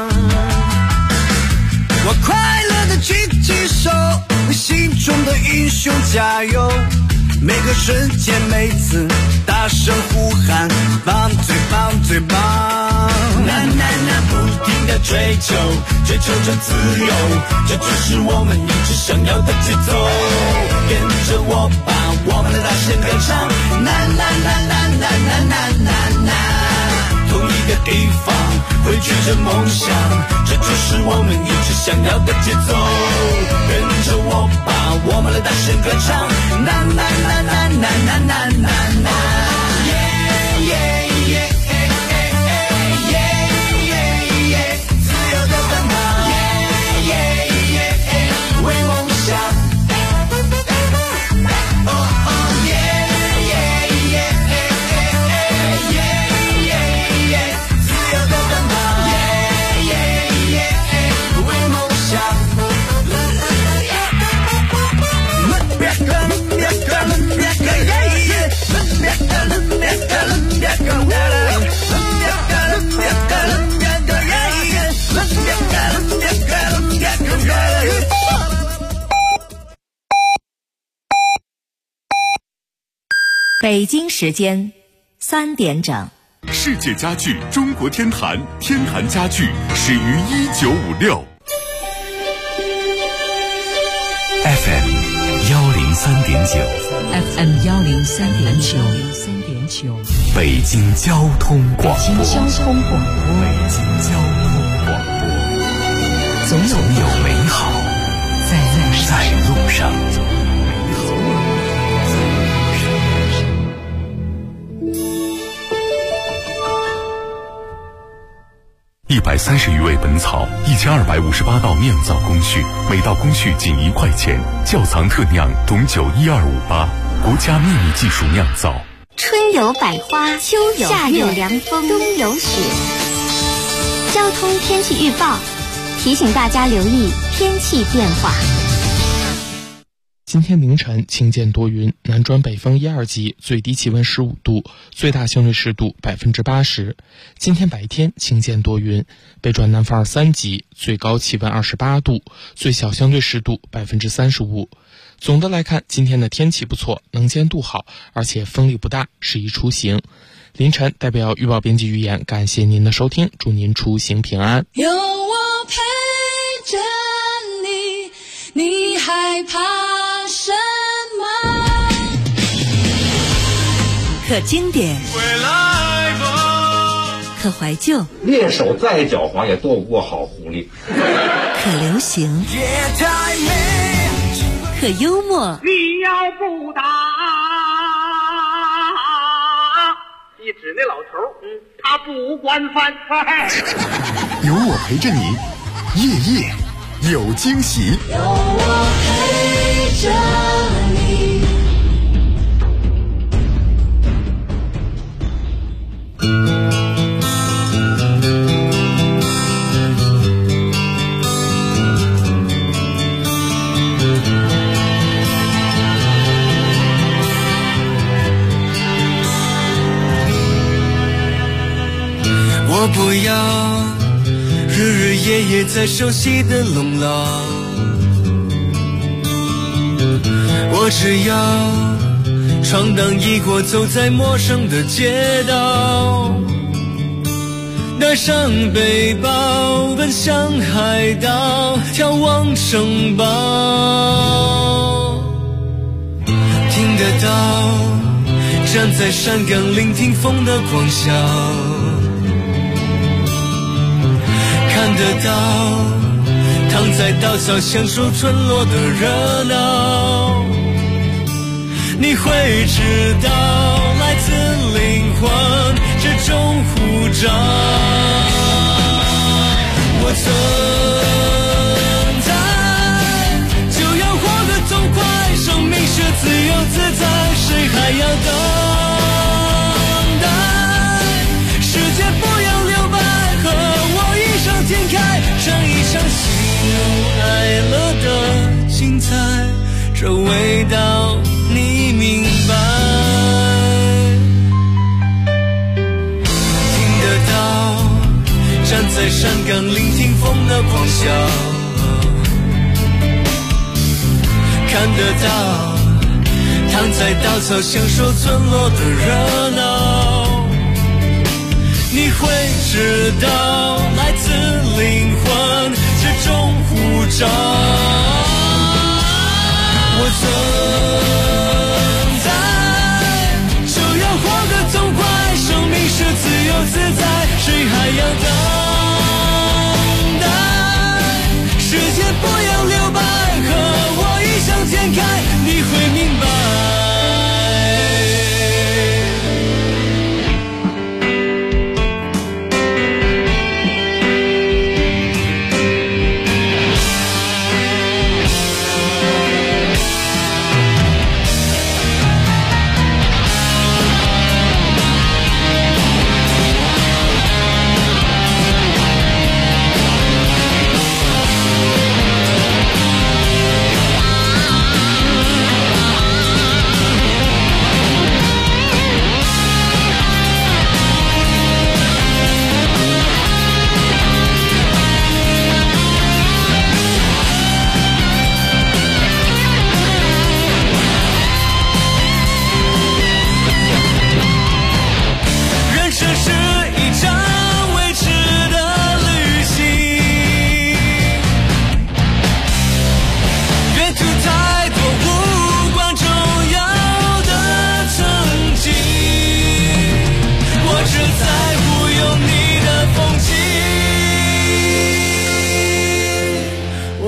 我快乐的举起手，为心中的英雄加油。每个瞬间，每次大声呼喊，棒最棒最棒！不停的追求着自由，这就是我们一直想要的节奏。跟着我。 我把我们的大声歌唱，同一个地方汇聚着梦想，这就是我们一直想要的节奏。跟着我把我们的大声歌唱，自由的奔跑，为梦想。
北京时间3点整。
世界家具中国天坛，天坛家具始于1956。FM
103.9 103.9
北京交通广播，总有美好在路上。130余味本草，1258道酿造工序，每道工序仅1块钱。窖藏特酿董酒12588，国家秘密技术酿造。
春有百花，秋有夏有凉风，冬有雪。交通天气预报提醒大家留意天气变化。
今天凌晨晴间多云，南转北风1、2级，最低气温15度，最大相对湿度80%。今天白天晴间多云，北转南风2、3级，最高气温28度，最小相对湿度35%。总的来看，今天的天气不错，能见度好，而且风力不大，适宜出行。凌晨代表预报编辑预言，感谢您的收听，祝您出行平安。
有我陪着你，你害怕什么？
可经典，可怀旧，
猎手再狡猾也斗不过好狐狸。
可流行，可幽默。
你要不打，一指那老头，他不惯犯。
有我陪着你，夜夜有惊喜。
有我陪着你。
我不要日日夜夜在熟悉的笼牢，我只要闯荡异国，走在陌生的街道，带上背包奔向海岛，眺望城堡，听得到站在山岗聆听风的狂笑，看得到躺在稻草享受春落的热闹，你会知道来自灵魂这种呼召。我存在就要活得痛快，生命是自由自在，谁还要等待？世界不要留白，和我一上天开，这一场喜怒哀乐的精彩，这味道你明白。听得到站在山岗聆听风的狂笑，看得到躺在稻草享受村落的热闹，你会知道来自灵魂这种呼召。我存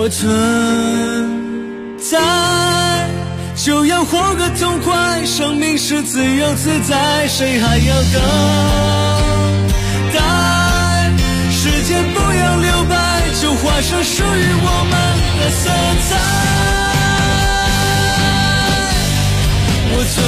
我存在，就要活个痛快，生命是自由自在，谁还要等待？时间不要留白，就画上属于我们的色彩。我存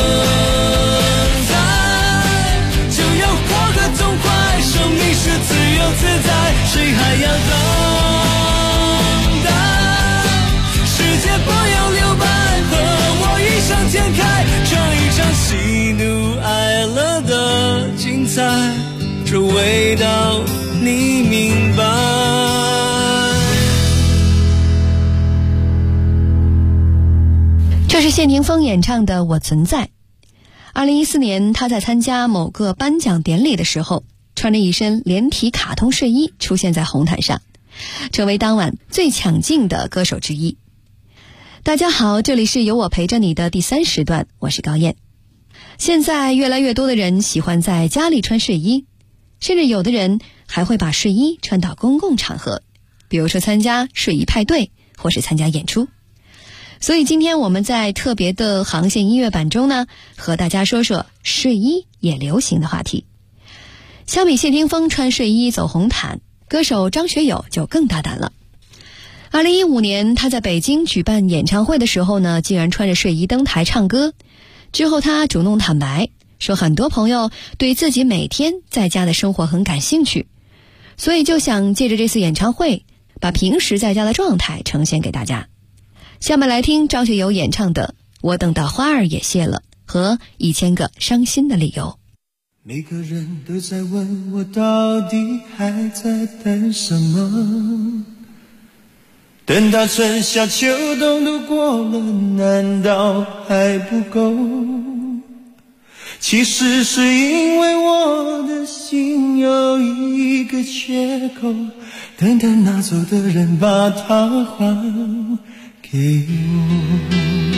在，就要活个痛快，生命是自由自在，谁还要等待？世界不要留白，和我异想天开，这一场喜怒哀乐的精彩，这味道你明白。
这是谢霆锋演唱的《我存在》。2014年，他在参加某个颁奖典礼的时候，穿着一身连体卡通睡衣出现在红毯上，成为当晚最抢镜的歌手之一。大家好，这里是有我陪着你的第3时段，我是高燕。现在越来越多的人喜欢在家里穿睡衣，甚至有的人还会把睡衣穿到公共场合，比如说参加睡衣派对或是参加演出。所以今天我们在特别的航线音乐版中呢，和大家说说睡衣也流行的话题。相比谢霆锋穿睡衣走红毯，歌手张学友就更大胆了。2015年他在北京举办演唱会的时候呢，竟然穿着睡衣登台唱歌。之后他主动坦白，说很多朋友对自己每天在家的生活很感兴趣，所以就想借着这次演唱会，把平时在家的状态呈现给大家。下面来听张学友演唱的《我等到花儿也谢了》和1000个伤心的理由。
每个人都在问我到底还在等什么，等到春夏秋冬都过了，难道还不够？其实是因为我的心有一个缺口，等待拿走的人把它还给我。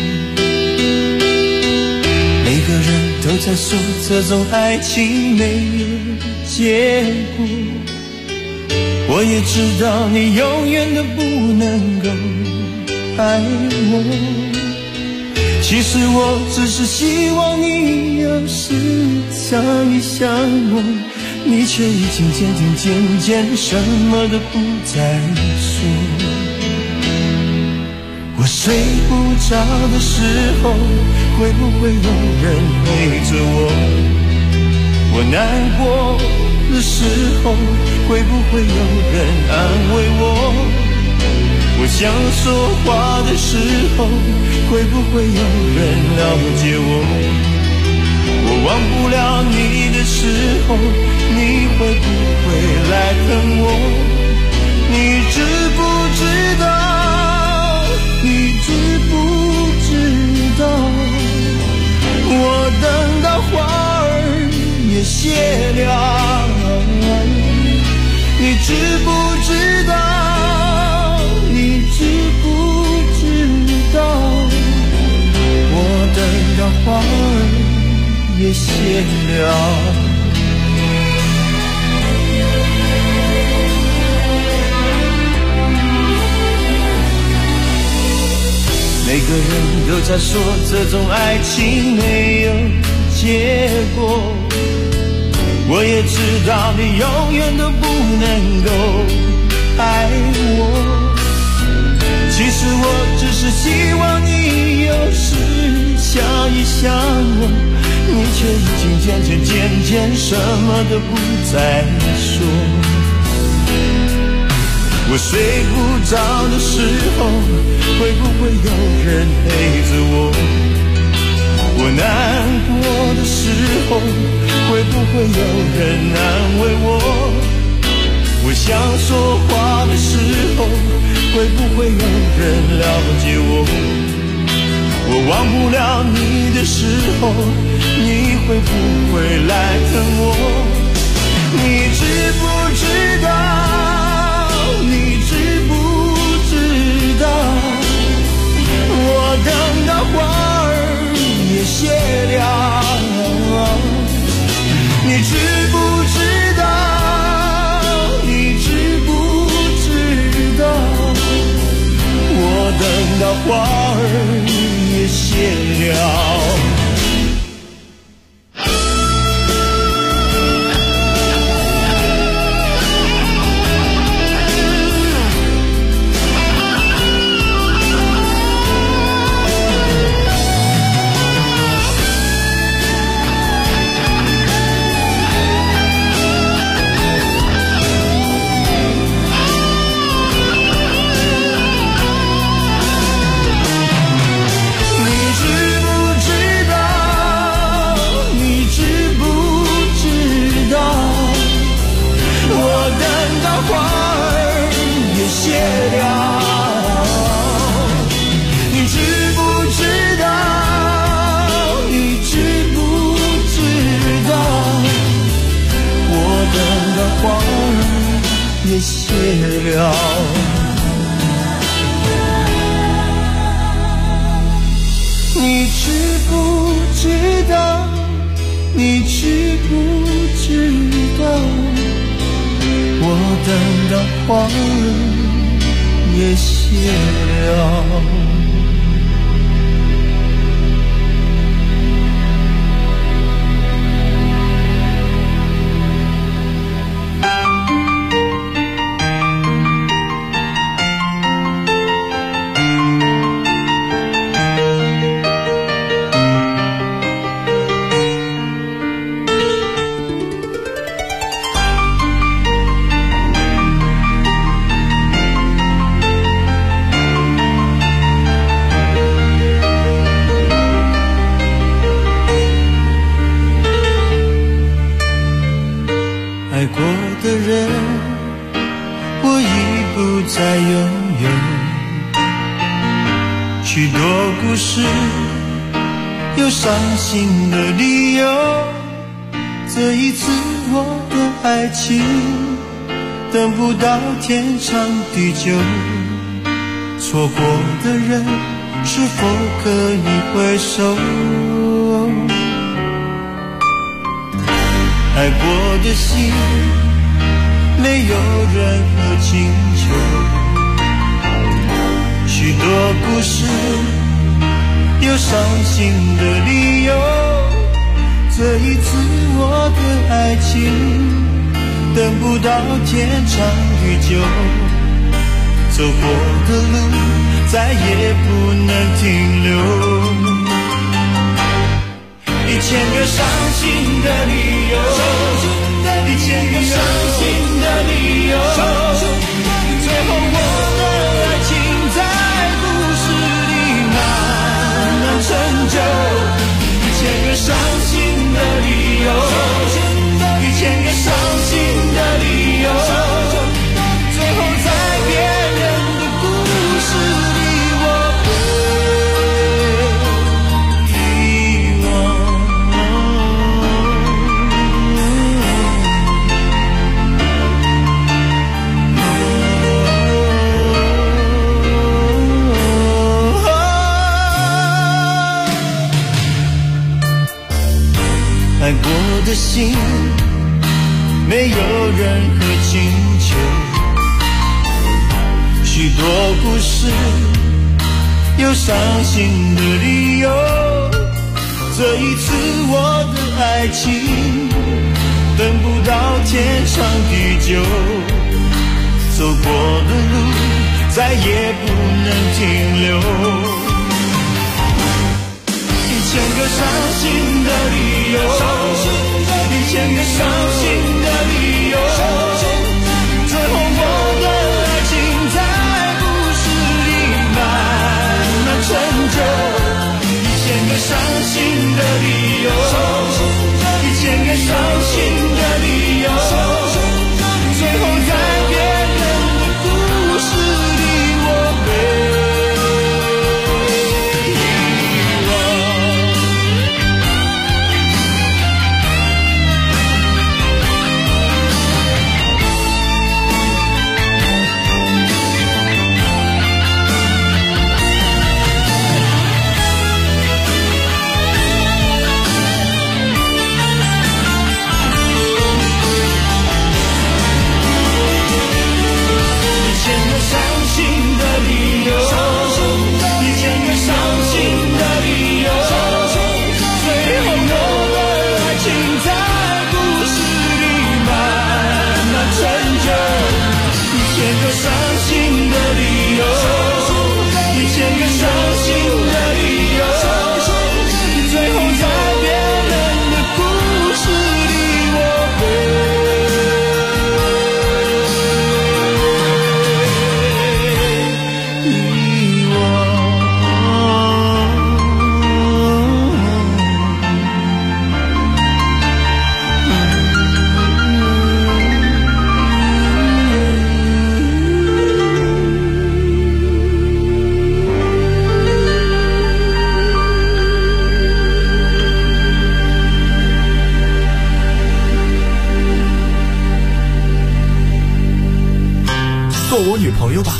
每个人都在说这种爱情没有结果，我也知道你永远都不能够爱我。其实我只是希望你有时想一想我，你却已经渐渐什么都不再说。我睡不着的时候，会不会有人陪着我？我难过的时候，会不会有人安慰我？我想说话的时候，会不会有人了解我？我忘不了你的时候，你会不会来疼我？你知不知道？你知不知道？我等到花儿也谢了，你知不知道？你知不知道？我等到花儿也谢了。每个人都在说这种爱情没有结果，我也知道你永远都不能够爱我。其实我只是希望你有时想一想我，你却已经渐渐什么都不再说。我睡不着的时候，会不会有人陪着我？我难过的时候，会不会有人安慰我？我想说话的时候，会不会有人了解我？我忘不了你的时候，你会不会来疼我？你知不知道？你知不知道？我等到花儿也谢了，你知不知道？你知不知道？ 你知不知道？我等到花儿也谢了。爱过的人，我已不再拥有。许多故事，有伤心的理由。这一次我的爱情，等不到天长地久。错过的人，是否可以回首？爱过的心，没有任何请求。许多故事，有伤心的理由。这一次我的爱情，等不到天长地久。走过的路，再也不能停留。1000个伤心的理由，1000个伤心的理由，最后我的爱情在故事里慢慢成就。1000个伤心的理由，1000个伤心的理由，最后在别人的故事里我被遗忘。爱过的心，没有任何请求。许多故事，有伤心的理由。这一次我的爱情，等不到天长地久。走过的路，再也不能停留。1000个伤心的理由，1000个伤心的理由，最后我的爱情在故事里慢慢成就。1000个伤心的理由，1000个伤心的理由，最后在别人的故事里我被
女朋友吧。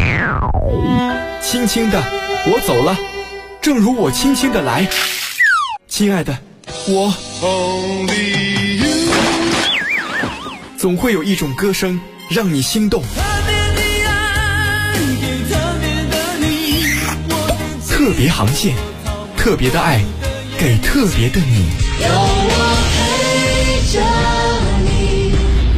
轻轻的，我走了，正如我轻轻的来。亲爱的，我总会有一种歌声让你心动，特别航线，特别的爱，给特别的你。
有我陪着你。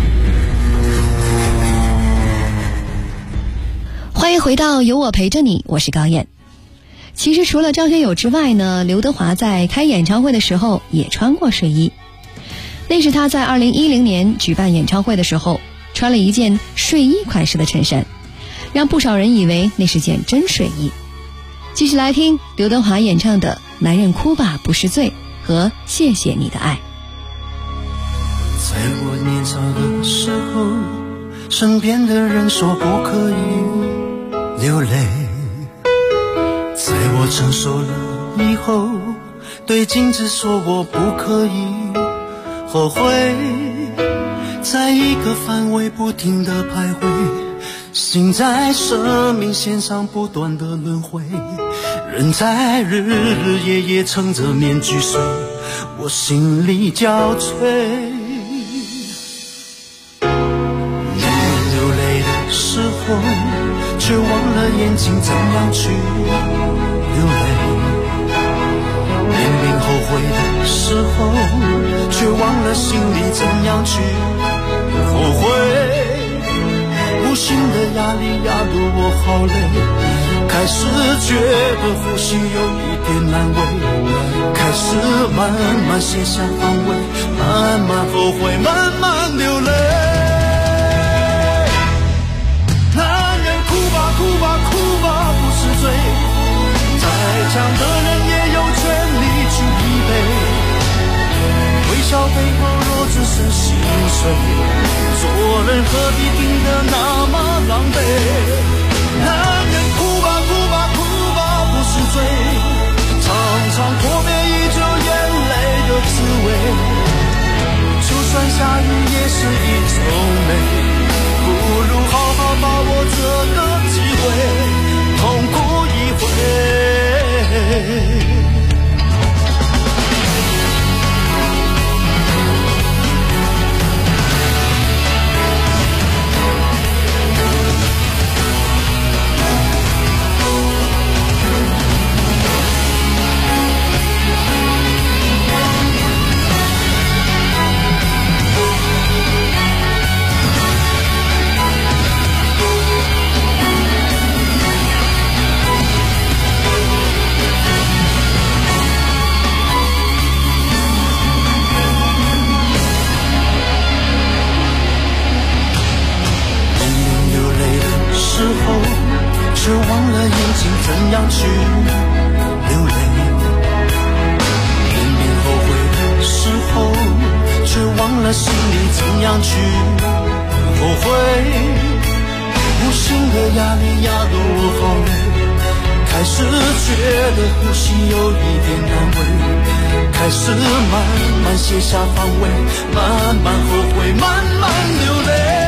欢迎回到有我陪着你，我是高燕。其实除了张学友之外呢，刘德华在开演唱会的时候也穿过睡衣。那是他在2010年举办演唱会的时候穿了一件睡衣款式的衬衫，让不少人以为那是件真睡衣。继续来听刘德华演唱的《男人哭吧不是罪》和《谢谢你的爱》。
在我年少的时候，身边的人说不可以流泪，在我成熟了以后，对镜子说我不可以后悔，在一个范围不停地徘徊，心在生命线上不断的轮回，人在日日夜夜撑着面具睡，我心里憔悴。流泪的时候，却忘了眼睛怎样去流泪，明明后悔的时候，却忘了心里怎样去后悔，无形的压力压得我好累，开始觉得呼吸有一点难为，开始慢慢卸下防卫，慢慢后悔，慢慢流泪。男人哭吧哭吧哭吧不是罪，再强的人也有权利去疲惫，微笑背后若只剩心碎，做人何必定得那么狼狈。男人哭吧哭吧哭吧不是罪，常常破灭依旧眼泪的滋味，就算下雨也是一种美，不如好好把握这个机会，痛苦一回。却忘了眼睛怎样去流泪，明明后悔的时候，却忘了心里怎样去后悔，无形的压力压得我好累，开始觉得呼吸有一点难为，开始慢慢卸下防卫，慢慢后悔，慢慢流泪。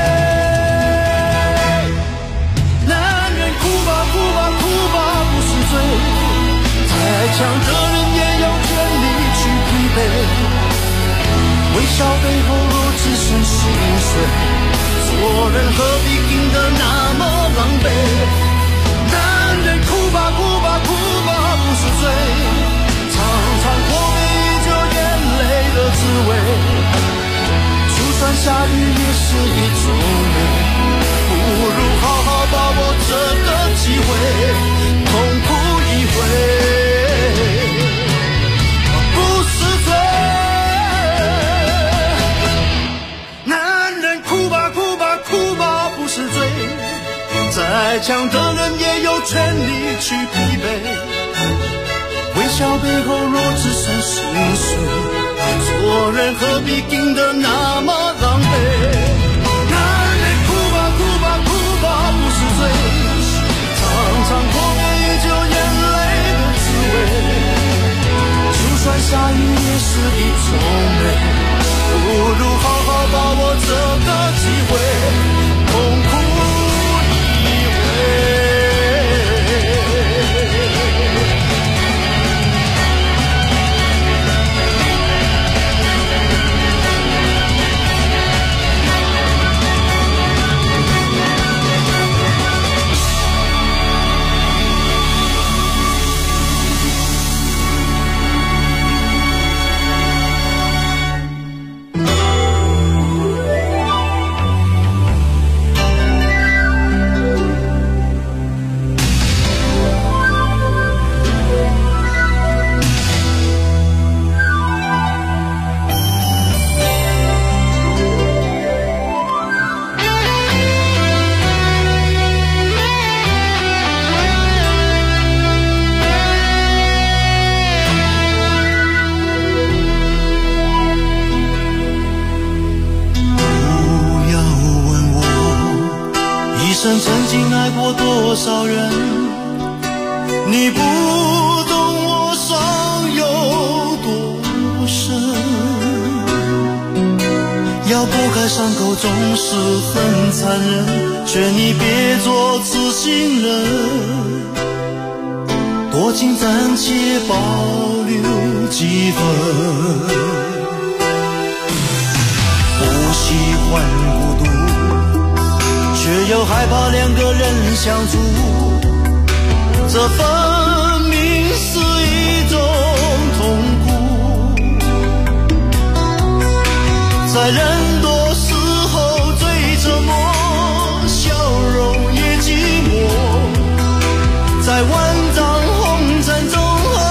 哭吧哭吧不是罪，再强的人也有权利去疲惫，微笑背后若只剩心碎，做人何必定得那么狼狈。男人哭吧哭吧哭吧不是罪，常常破灭依旧眼泪的滋味，就算下雨也是一种美，不如好好把握这个机会，痛苦一回，不是罪。男人哭吧哭吧哭吧不是罪，再强的人也有权利去疲惫，微笑背后若只剩心碎，做人何必定得那么狼狈。常常破灭依旧眼泪的滋味，就算下雨也是一种美，不如好好把握这个机会，痛苦一回。 生曾经爱过多少人，你不懂我伤有多深。要拨开伤口总是很残忍，劝你别做痴心人，多情暂且保留几分。不喜欢孤独，却又害怕两个人相处，这分明是一种痛苦。在人多时候最沉默，笑容也寂寞，在万丈红尘中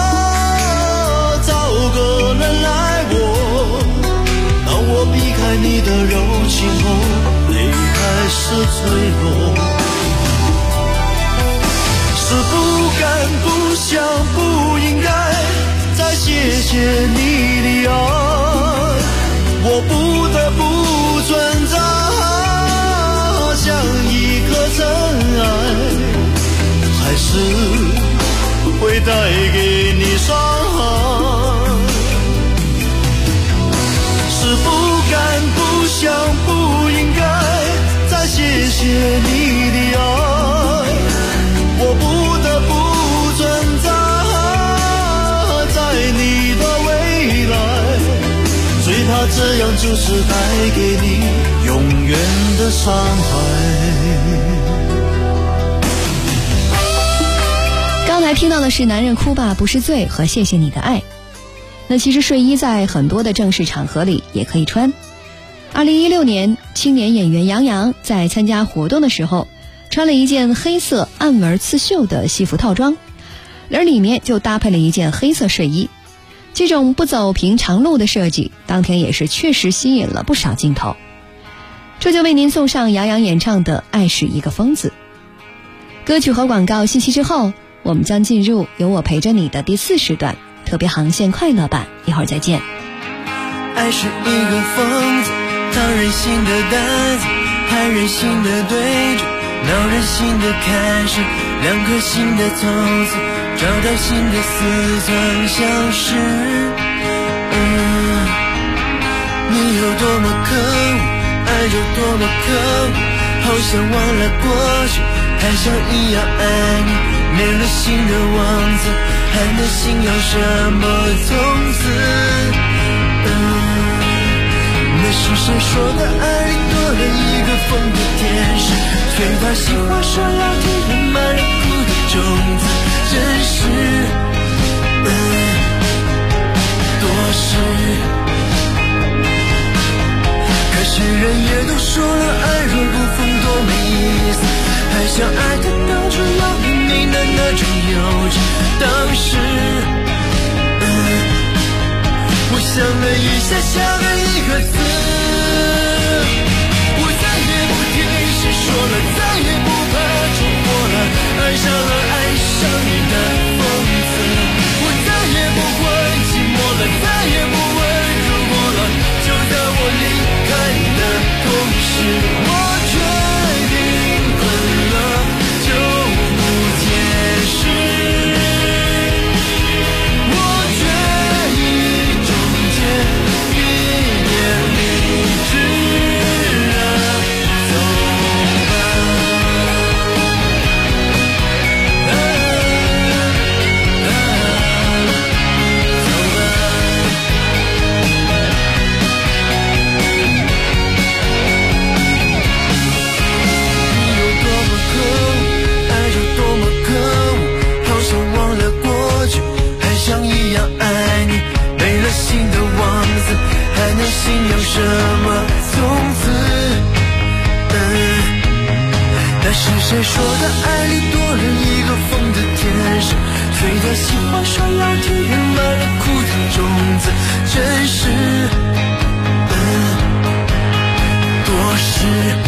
找个人来握。当我避开你的柔情后，泪还是坠落。是不敢不想不应该再谢谢你的爱，我不得不存在，像一颗尘埃，还是会带给你伤害。是不敢不想不应该再谢谢你的爱，我不得不存在，在你的未来，最怕这样就是带给你永远的伤害。
刚才听到的是男人哭吧不是罪和谢谢你的爱。那其实睡衣在很多的正式场合里也可以穿。2016年，青年演员杨洋在参加活动的时候，穿了一件黑色暗纹刺绣的西服套装，而里面就搭配了一件黑色睡衣。这种不走平常路的设计，当天也是确实吸引了不少镜头。这就为您送上杨洋演唱的《爱是一个疯子》。歌曲和广告信息之后，我们将进入有我陪着你的第4时段特别航线快乐版，一会儿再见。
爱是一个疯子，烫人心的担子，害人心的对着，闹人心的开始，两颗心的从此找到新的似曾相识。你有多么可恶，爱有多么可恶，好想忘了过去，还想一样爱你，没了心的王子，还能信仰什么从此？那是谁说的爱里多了一个疯的天使，催他喜欢说要替人埋了哭的种子，真是多事。可是人也都说了，爱若如风多没意思，还想爱他当初要命名的那种幼稚。当时我想了一下，下了一个字，我再也不听谁说了，再也不怕冲破了，爱上了爱上你的疯子，我再也不会寂寞了，再也不会如果了，就在我离开的同时，我决定困了就不解释，我决意终结一点理智啊，走吧，走吧。你有多么可恶，爱有多么可恶，好想忘了过去，还想一样爱你，没了心的王子，还能信仰什么从此？那是谁说的爱里多了一个疯的天使，催他喜欢上要替人埋了哭的种子，真是多事。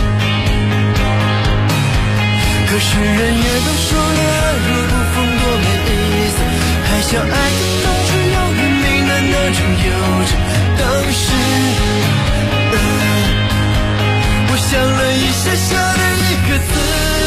可是人也都说了，爱若如风多没意思，还想爱的当初要命名的那种幼稚。当时我想了一下，下了一个字，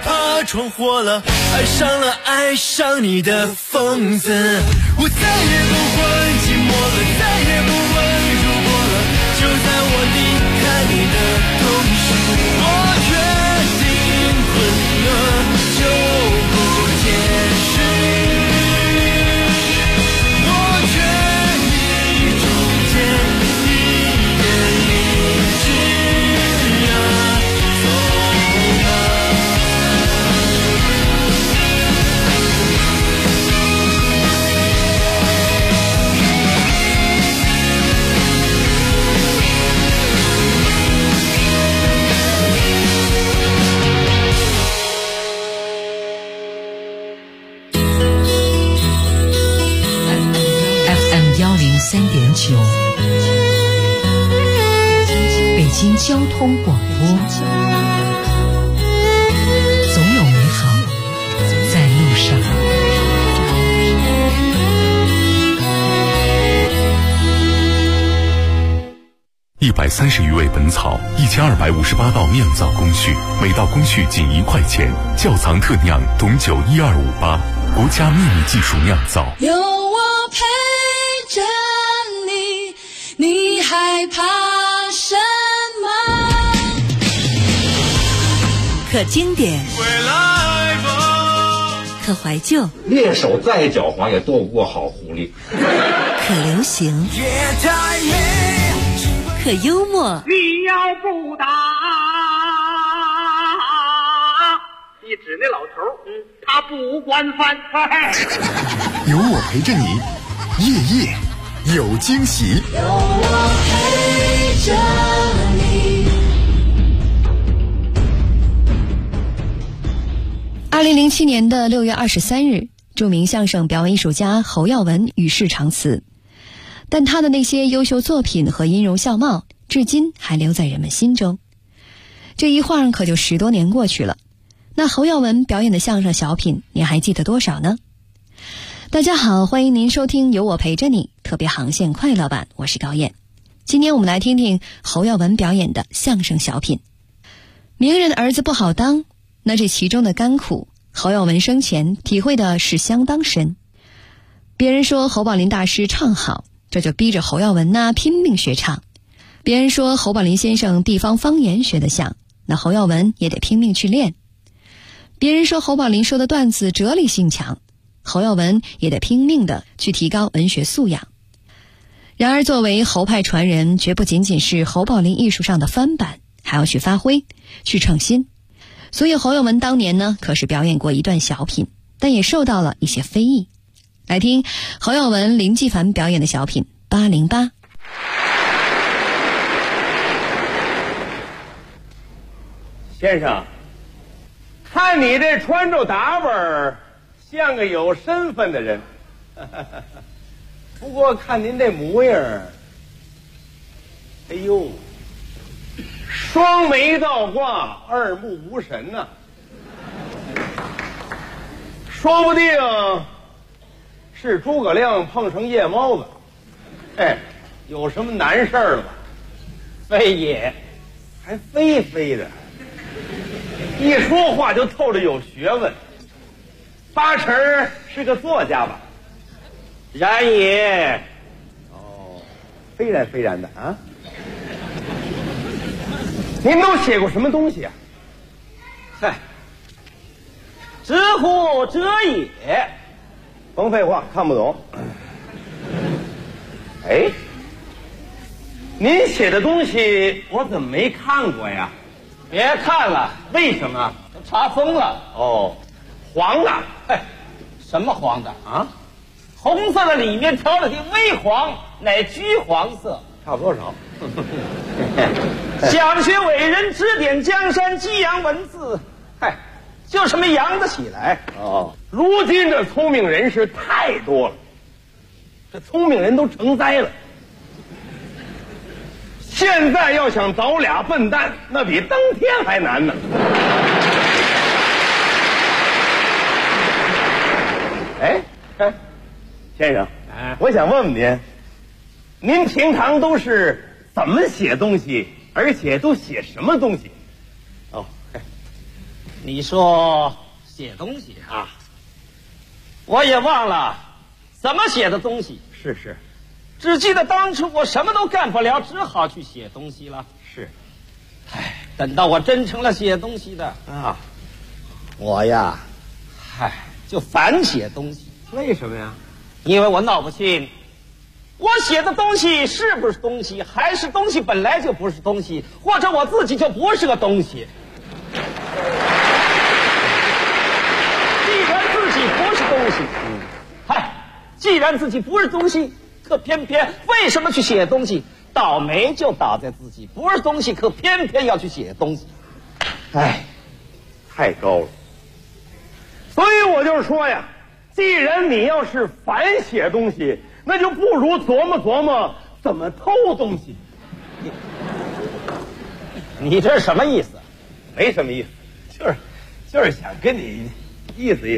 怕闯祸了，爱上了爱上你的疯子。我再也不会寂寞了，再也不会如果了，就在我离开你的同时，我决定混了就不解释，我决意终结一点理智啊，走吧。
FM103.9，北京交通广播，总有美好在路上。
130余味本草，1258道酿造工序，每道工序仅1块钱。窖藏特酿董酒12588，国家秘密技术酿造。
有我陪着你，你害怕什么？
可经典，可怀旧，
猎手再狡猾也斗不过好狐狸。
可流行，可幽默。
你要不打，你指那老头，他不惯犯。
有我陪着你，夜夜有惊喜。
有我陪着你。
2007年的6月23日，著名相声表演艺术家侯耀文与世长辞，但他的那些优秀作品和音容笑貌至今还留在人们心中。这一晃可就10多年过去了，那侯耀文表演的相声小品你还记得多少呢？大家好，欢迎您收听有我陪着你特别航线快乐版，我是高燕。今天我们来听听侯耀文表演的相声小品。名人的儿子不好当，那这其中的甘苦，侯耀文生前体会的是相当深。别人说侯宝林大师唱好，这就逼着侯耀文拼命学唱。别人说侯宝林先生地方方言学得像，那侯耀文也得拼命去练。别人说侯宝林说的段子哲理性强，侯耀文也得拼命的去提高文学素养。然而作为侯派传人，绝不仅仅是侯宝林艺术上的翻版，还要去发挥，去创新。所以侯耀文当年可是表演过一段小品，但也受到了一些非议。来听侯耀文、林继凡表演的小品808。
先生，看你这穿着打扮，像个有身份的人。不过看您这模样，哎呦，双眉倒挂，二目无神呐，说不定是诸葛亮碰上夜猫子。哎，有什么难事儿了吧？非也，还非的，一说话就透着有学问，八成是个作家吧？然也。哦，非然的啊。您都写过什么东西啊？嗨，知乎者也。甭废话，看不懂。哎，您写的东西我怎么没看过呀？别看了，为什么？查封了。哦，黄的。哎，什么黄的啊？红色的里面调了点微黄，乃橘黄色，差不多少。想学伟人指点江山，激扬文字，嗨，就这么扬得起来。哦，如今这聪明人士太多了，这聪明人都成灾了。现在要想找俩笨蛋，那比登天还难呢。哎，先生，我想问问您平常都是怎么写东西，而且都写什么东西？哦， 你说写东西啊，我也忘了怎么写的东西。是，只记得当初我什么都干不了，只好去写东西了。是，等到我真成了写东西的啊，我呀，就反写东西。为什么呀？因为我闹不清，我写的东西是不是东西，还是东西本来就不是东西，或者我自己就不是个东西。既然自己不是东西，既然自己不是东西，可偏偏为什么去写东西？倒霉就倒在自己不是东西，可偏偏要去写东西。
太高了。所以我就是说呀，既然你要是反写东西，那就不如琢磨琢磨怎么偷东西。
你这是什么意思？
没什么意思，就是想跟你意思。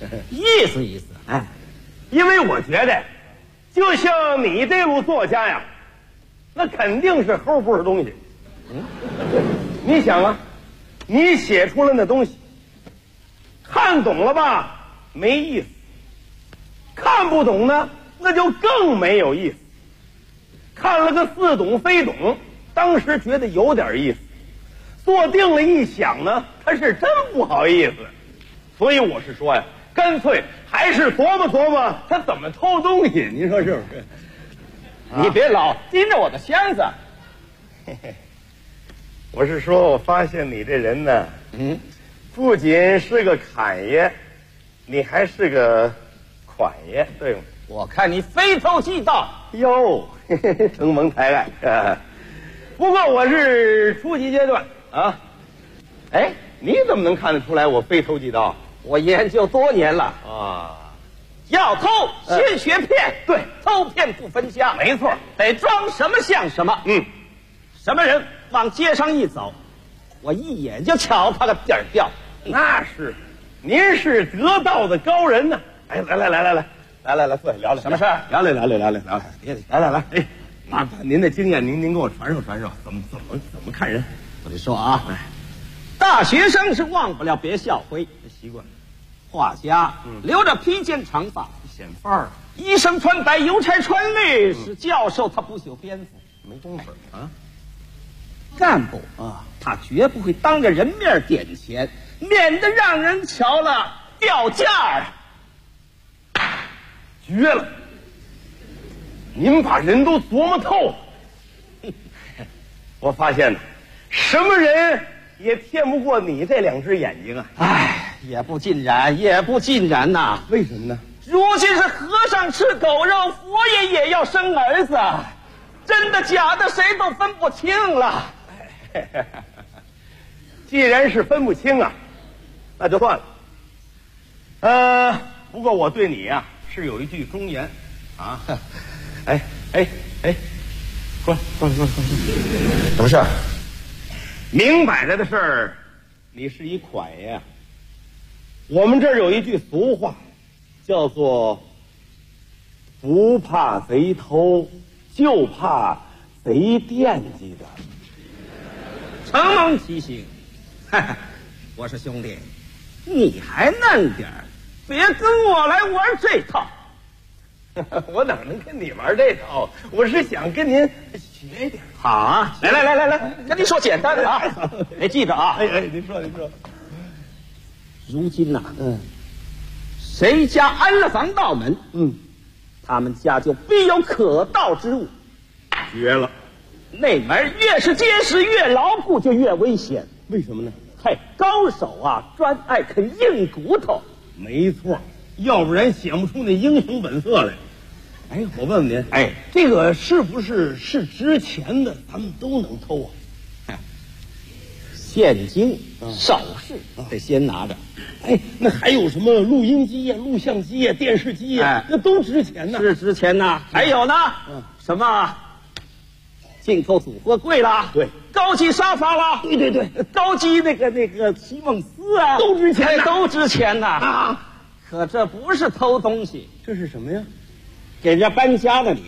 因为我觉得，就像你这路作家呀，那肯定是齁不是东西。你想啊，你写出来那东西，看懂了吧没意思，看不懂呢那就更没有意思，看了个似懂非懂，当时觉得有点意思，坐定了一想呢，他是真不好意思。所以我是说呀，干脆还是琢磨琢磨他怎么偷东西，您说是不是？
你别老盯着我的箱子。
我是说，我发现你这人呢，不仅是个侃爷，你还是个款爷，对吗？
我看你非偷即盗
哟，承蒙抬爱。不过我是初级阶段啊。你怎么能看得出来我非偷即盗？
我研究多年了
啊。
要偷先学骗，对，偷骗不分家，
没错，
得装什么像什么。什么人往街上一走，我一眼就瞧他个点儿掉。
那是，您是得道的高人呢。来，坐下聊聊。
什么事儿？
聊聊。来，麻烦您的经验，您给我传授传授，怎么看人？
我得说啊，大学生是忘不了别校徽
习惯，
画家留着披肩长发
显范儿，
医生穿白，邮差穿绿，是教授他不修边幅，
没功夫啊。
干部啊，他绝不会当着人面点钱，免得让人瞧了掉价儿。
绝了！您把人都琢磨透。我发现呢，什么人也骗不过你这两只眼睛啊！
也不尽然呐。
为什么呢？
如今是和尚吃狗肉，佛爷也要生儿子，真的假的谁都分不清了。
既然是分不清啊，那就算了。不过我对你呀是有一句忠言啊。说，什么事儿？明摆着的事儿，你是一款爷啊。我们这儿有一句俗话，叫做“不怕贼偷，就怕贼惦记着”。
承蒙提醒，我说兄弟，你还嫩点儿，别跟我来玩这套。
我哪能跟你玩这套？我是想跟您学一点。
好啊，来，跟你说简单的啊，记着啊。
您说。
如今呐，谁家安了防盗门，他们家就必有可盗之物。
绝了！
那门越是结实越牢固，就越危险。
为什么呢？
高手啊，专爱啃硬骨头。
没错，要不然显不出那英雄本色来。我问问您，这个是不是值钱的，咱们都能偷啊？
现金、首饰得先拿着。
那还有什么录音机呀、录像机呀、电视机呀，那都值钱呢。
是值钱呐。还有呢，什么进口组合柜啦，
对，
高级沙发啦，
对，
高级那个席梦思啊，
都值钱，
都值钱呐啊！可这不是偷东西，
这是什么呀？
给人家搬家了你。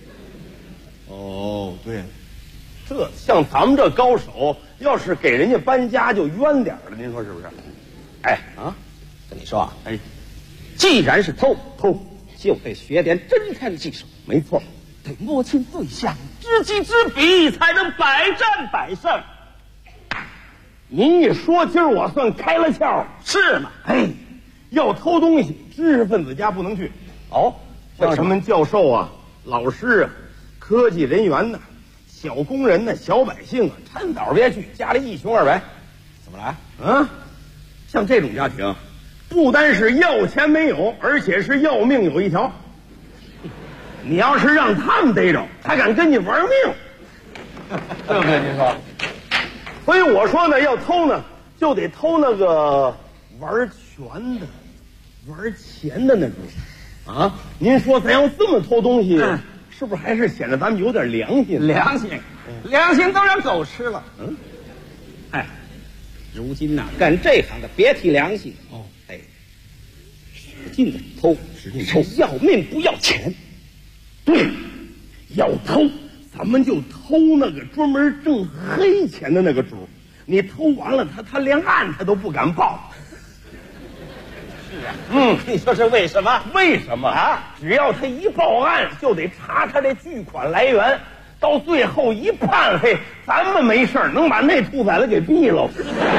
对，这像咱们这高手，要是给人家搬家就冤点了，您说是不是？
哎啊，跟你说啊，哎，既然是偷，就得学点侦探技术。
没错，
得摸清对象，知己知彼，才能百战百胜。
您一说，今儿我算开了窍，
是吗？
哎，要偷东西，知识分子家不能去。哦，像什么教授啊、老师啊、科技人员呐、小工人呐、小百姓啊，趁早别去，家里一穷二白。
怎么来？
啊，像这种家庭，不单是要钱没有，而且是要命有一条。你要是让他们逮着，还敢跟你玩命，对不对？您说。所以我说呢，要偷呢，就得偷那个玩权的、玩钱的那种。啊，您说咱要这么偷东西，是不是还是显得咱们有点良心？
良心都让狗吃了。哎，如今呐，干这行的别提良心哦，哎，使劲的偷，是要命不要钱。
对，要偷，咱们就偷那个专门挣黑钱的那个主。你偷完了，他连案他都不敢报。
是啊，你说是为什么？
为什么啊？只要他一报案，就得查他这巨款来源，到最后一判，嘿，咱们没事儿，能把那兔崽子给毙了。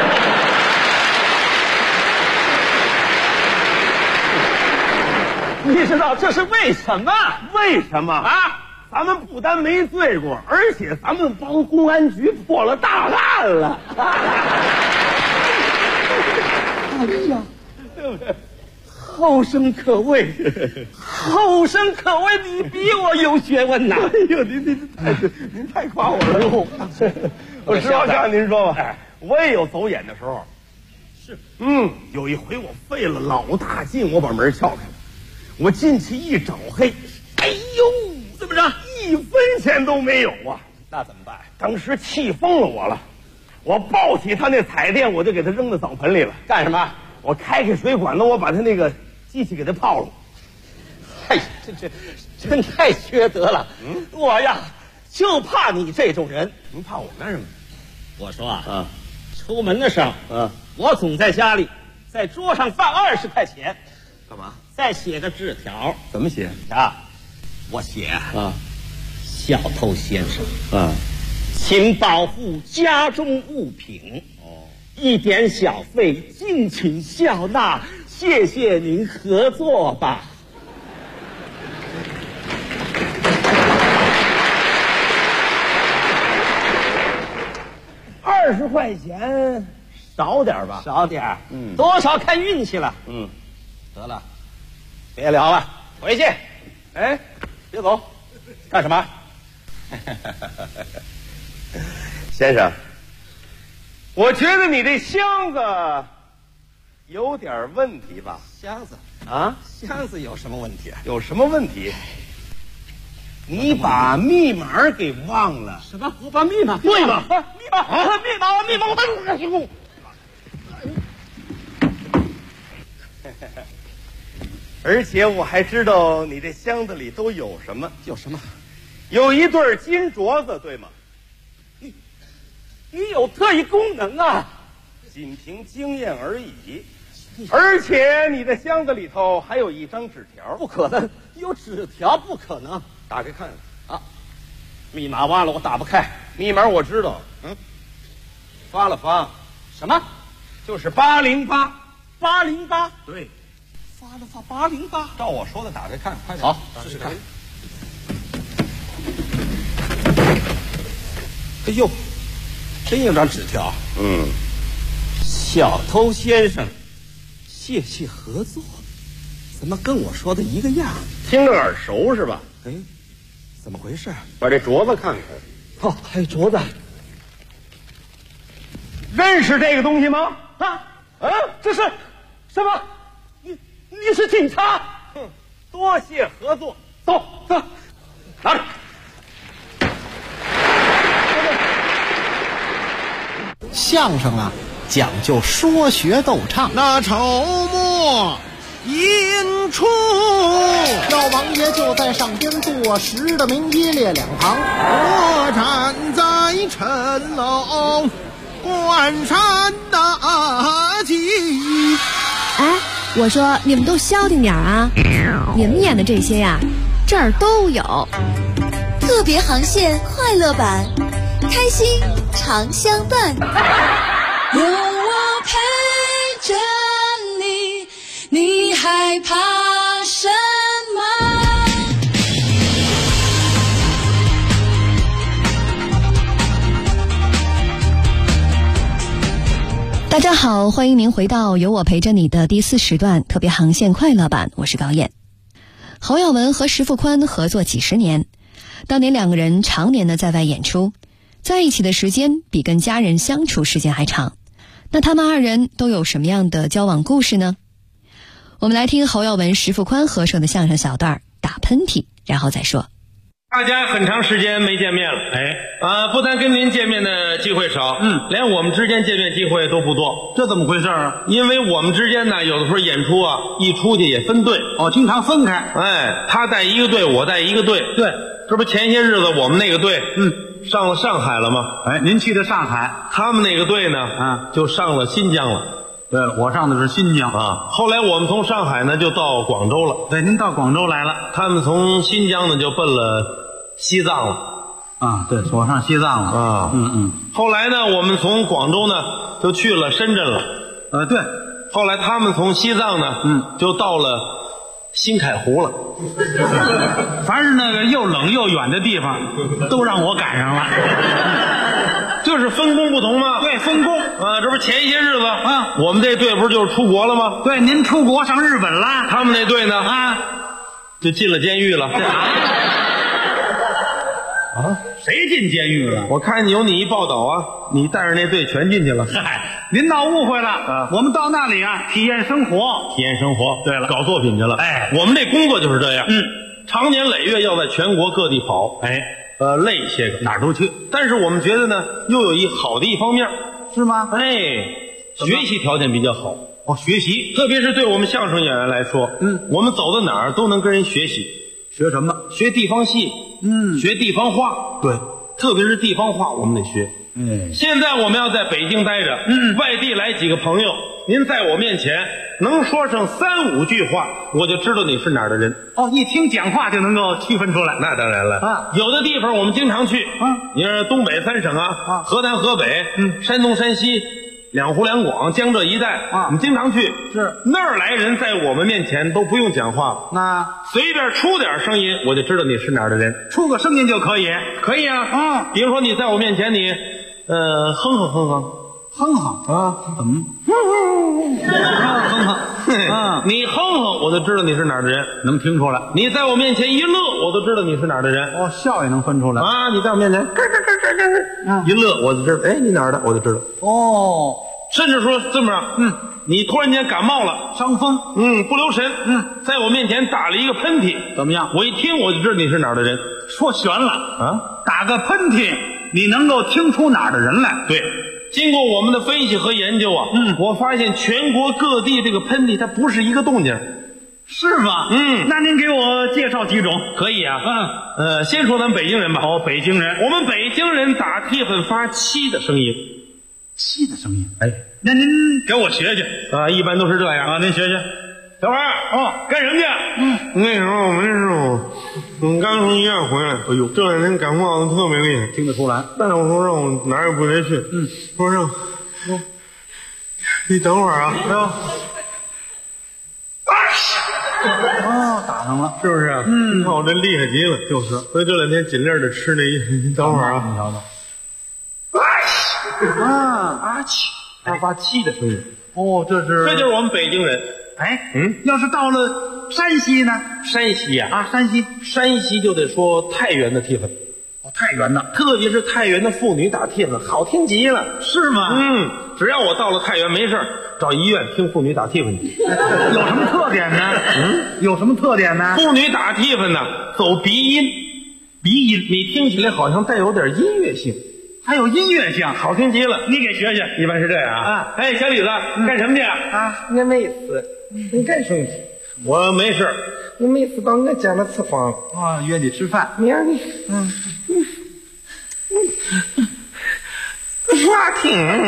你知道这是为什么？
为什么啊？咱们不但没罪过，而且咱们帮公安局破了大案了。
哎呀，对不对？后生可畏，后生可畏，你比我有学问呐！
哎呦，您太夸我了。我实话向您说吧，我也有走眼的时候。
是，
有一回我费了老大劲，我把门撬开了。我进去一找，嘿，哎呦，怎么着，1分钱都没有啊！
那怎么办？
当时气疯了我了，我抱起他那彩电，我就给他扔到澡盆里了。
干什么？
我开水管子，我把他那个机器给他泡了。
哎呀，这真太缺德了！我呀，就怕你这种人。
您怕我干什么？
我说啊，出门的时候，我总在家里，在桌上放20块钱，
干嘛？
再写个纸条。
怎么写
啊？我写小偷先生请保护家中物品，一点小费敬请笑纳，谢谢您合作吧。
20块钱少点吧？
少点，多少看运气了。得了，别聊了，回去。
哎，别走，
干什么？
先生，我觉得你这箱子有点问题吧？
箱子
啊？
箱子有什么问题啊？
有什么问题？你把密码给忘了？
什么？我把密码？
对吧？
密码，我
而且我还知道你这箱子里都有什么？
有什么？
有一对金镯子，对吗？
你有特异功能啊！
仅凭经验而已。而且你的箱子里头还有一张纸条。
不可能，有纸条不可能。
打开看
啊！密码忘了，我打不开。
密码我知道，发了发。
什么？
就是808。
808？
对。
发了发808。
照我说的打开看，快点。
好，试试看。哎呦，真有张纸条。小偷先生，谢谢合作。怎么跟我说的一个样？
听着耳熟是吧？
哎，怎么回事？
把这镯子看看。
哦，还有镯子。
认识这个东西吗？
这是什么？你是警察？
多谢合作。
走，拿着。
相声啊，讲究说学逗唱。
那筹末引出，
老王爷就在上边坐，10的名一列两旁。
我站在城楼关山大计。
哎，我说你们都消停点啊！你们演的这些呀，这儿都有。
特别航线快乐版，开心常相伴。
有我陪着你，你害怕什么？
大家好，欢迎您回到有我陪着你的第4时段特别航线快乐版，我是高燕。侯耀文和石富宽合作几十年，当年两个人常年的在外演出，在一起的时间比跟家人相处时间还长。那他们二人都有什么样的交往故事呢？我们来听侯耀文、石富宽合说的相声小段打喷嚏，然后再说。
大家很长时间没见面了，不但跟您见面的机会少，连我们之间见面机会都不多。
这怎么回事啊？
因为我们之间呢，有的时候演出啊，一出去也分队，
经常分开。
他带一个队，我带一个队。
对，
这不前些日子我们那个队，上了上海了吗？
您去的上海，
他们那个队呢，就上了新疆了。
对了，我上的是新疆
啊。后来我们从上海呢就到广州了。
对，您到广州来了。
他们从新疆呢就奔了西藏了。
啊，对，我上西藏了
啊。后来呢，我们从广州呢就去了深圳了。
对。
后来他们从西藏呢，就到了新海湖了。
凡是那个又冷又远的地方，都让我赶上了。
就是分工不同吗？
对，分工
啊，这不前些日子我们这队不是就是出国了吗？
对，您出国上日本了。
他们那队呢就进了监狱了。
谁进监狱了？
我看有你一报道啊，你带着那队全进去了。
您闹误会了我们到那里体验生活。
体验生活。
对了，
搞作品去了。我们这工作就是这样。长年累月要在全国各地跑。累些个
哪儿都去，
但是我们觉得呢，又有一好的一方面，
是吗？
学习条件比较好。
学习，
特别是对我们相声演员来说，我们走到哪儿都能跟人学习。
学什么？
学地方戏，学地方话。
对，
特别是地方话，我们得学。现在我们要在北京待着，外地来几个朋友，您在我面前能说上3、5句话，我就知道你是哪儿的人。
一听讲话就能够区分出来。
那当然了有的地方我们经常去你说东北3省河南河北山东山西两湖两广江浙一带我们经常去。
是
那儿来人在我们面前都不用讲话，
那
随便出点声音我就知道你是哪儿的人。
出个声音就可以。
可以啊。比如说你在我面前你哼哼哼哼
哼哼怎么哼哼
你哼哼我就知道你是哪儿的人，
能听出来。
你在我面前一乐我都知道你是哪儿的人。
笑也能分出来
你在我面前一乐我就知道你哪儿的我就知道。甚至说这么你突然间感冒了，
伤风
不留神在我面前打了一个喷嚏，
怎么样？
我一听我就知道你是哪儿的人。
说悬了打个喷嚏你能够听出哪儿的人来。
对，经过我们的分析和研究我发现全国各地这个喷嚏它不是一个动静。
是吗？那您给我介绍几种。
可以啊。先说咱们北京人吧。
北京人。
我们北京人打嚏粉发七的声音。
七的声音。那您给我学学
一般都是这样
您学学。
小孩干什么去？那时候我们是刚从医院回来，这两天感冒的特别厉害，
听得出来。
但是我说让我哪儿也不得去，说让你等会儿
打上了，
是不是？你看我这厉害极了，就是。所以这两天尽力的吃那你等会儿
你瞧瞧。
发气的声音。
这
就是我们北京人。
要是到了山西呢？
山西
山
西就得说太原的嚏粉。
太原的，
特别是太原的妇女打嚏粉，好听极了。
是吗？
只要我到了太原没事找医院听妇女打嚏粉去。
有什么特点呢？有什么特点呢？
妇女打嚏粉呢，走鼻音，你听起来好像带有点音乐性。
还有音乐性，
好听极了。
你给学学。
一般是这样小李子干什么去
我没事。你干什么去？
我没事。
我没事到我家来吃饭。
约你吃饭。
明儿你
听，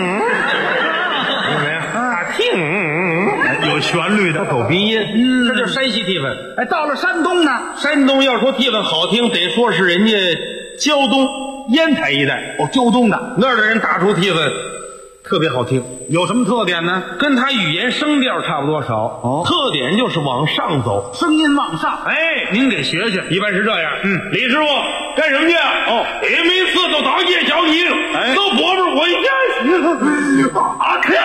有旋律的，
口鼻音，这叫山西提分。
哎，到了山东呢，
山东要说提分好听，得说是人家胶东烟台一带
胶东的
那儿的人打出提分特别好听。
有什么特点呢？
跟他语言声调差不多少。特点就是往上走，
声音往上。
哎，
您给学学。
一般是这样。李师傅干什么去？你每次都当街小你，都伯伯我一下阿克，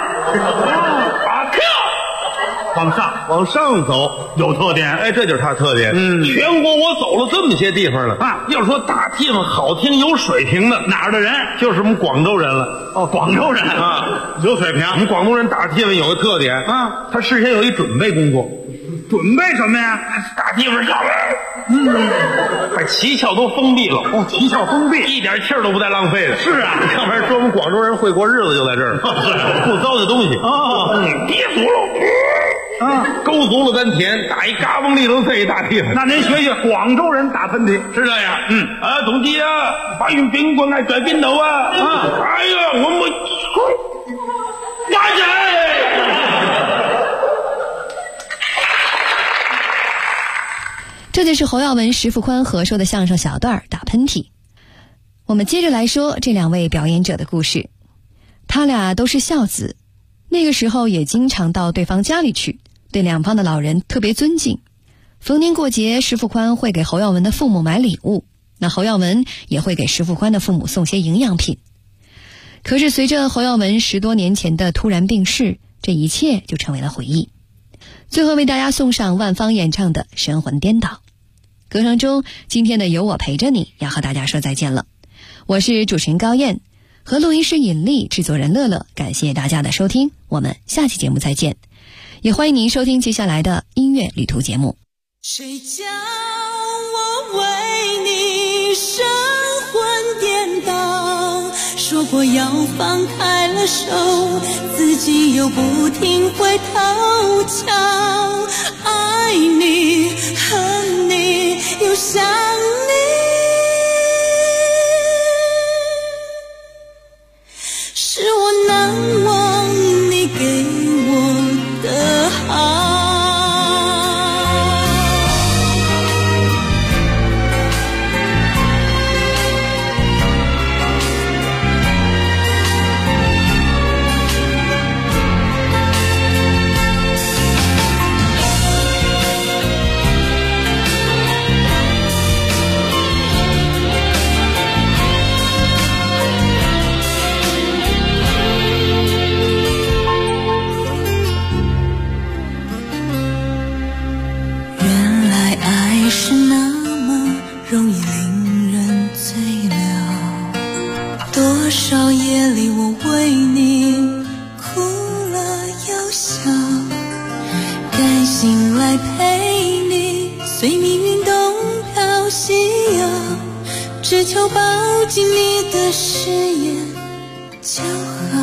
往上走有特点。哎，这就是他特点。全国我走了这么些地方了要说打地方好听有水平的，
哪儿的人？
就是我们广州人了。
广州人有水平。
我们广东人打地方有个特点他事先有一准备工作。
准备什么呀？
打地方下来，把七窍都封闭了。
七窍封闭，
一点气儿都不带浪费的。
是啊，
要不然说我们广州人会过日子就在这儿，不糟践东西。憋足了，勾足了丹田，打一嘎嘣利能这一大地方。
那您学学广州人打喷嚏
是这样。同志把运冰棍喺在邊度啊？哎呀，我冇打起來。
这就是侯耀文、石富宽合说的相声小段打喷嚏。我们接着来说这两位表演者的故事。他俩都是孝子，那个时候也经常到对方家里去，对两方的老人特别尊敬。逢年过节，石富宽会给侯耀文的父母买礼物，那侯耀文也会给石富宽的父母送些营养品。可是随着侯耀文10多年前的突然病逝，这一切就成为了回忆。最后为大家送上万芳演唱的《神魂颠倒》。歌声中，今天的有我陪着你要和大家说再见了。我是主持人高燕，和录音师尹丽，制作人乐乐，感谢大家的收听，我们下期节目再见。也欢迎您收听接下来的音乐旅途节目。
谁叫我为你神魂颠倒，说过要放开了手，自己又不听回头瞧，爱你恨你又想你，是我难忘你给我的好。容易令人醉了，多少夜里我为你哭了又笑，该醒来陪你随命运东飘西游，只求抱紧你的誓言就好，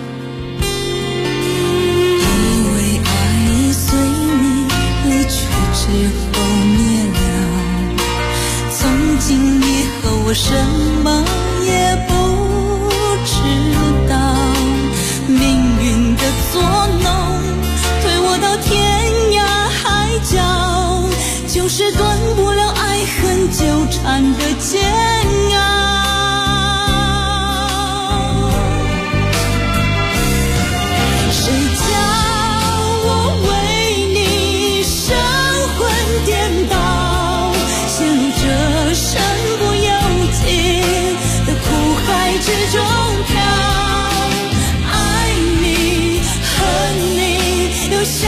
以为爱随你离去之后灭了，从今以后我什么也不知道，命运的作弄推我到天涯海角，就是断不了爱恨纠缠的煎熬。谁叫我为你神魂颠倒，陷入这身不由己的苦海之中飘，爱你恨你又想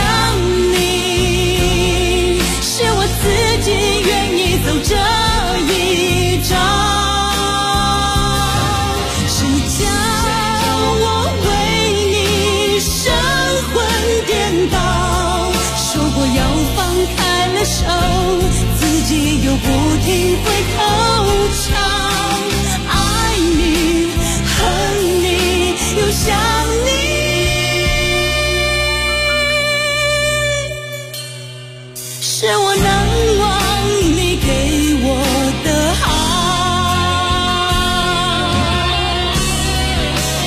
你，是我自己愿意走这一招。谁叫我为你神魂颠倒，说过要放开了手，自己又不停回头瞧，爱你恨你又想你，是我难忘你给我的好。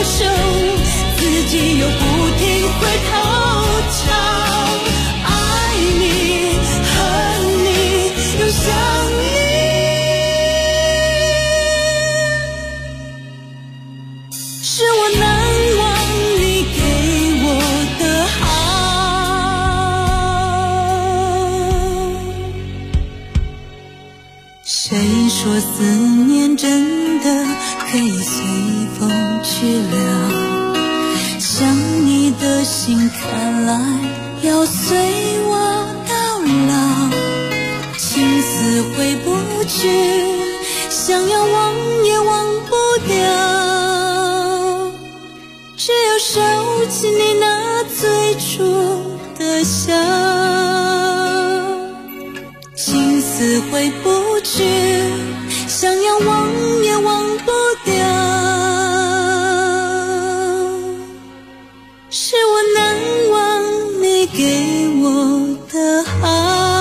手，自己又不停回头瞧。爱你恨你又想你，是我难忘你给我的好。谁说思念真的可以随风去了？想你的心看来要随我到老，情丝回不去，想要忘也忘不掉，只有收起你那最初的笑。情丝回不去，想要忘也忘不掉，是我难忘你给我的好。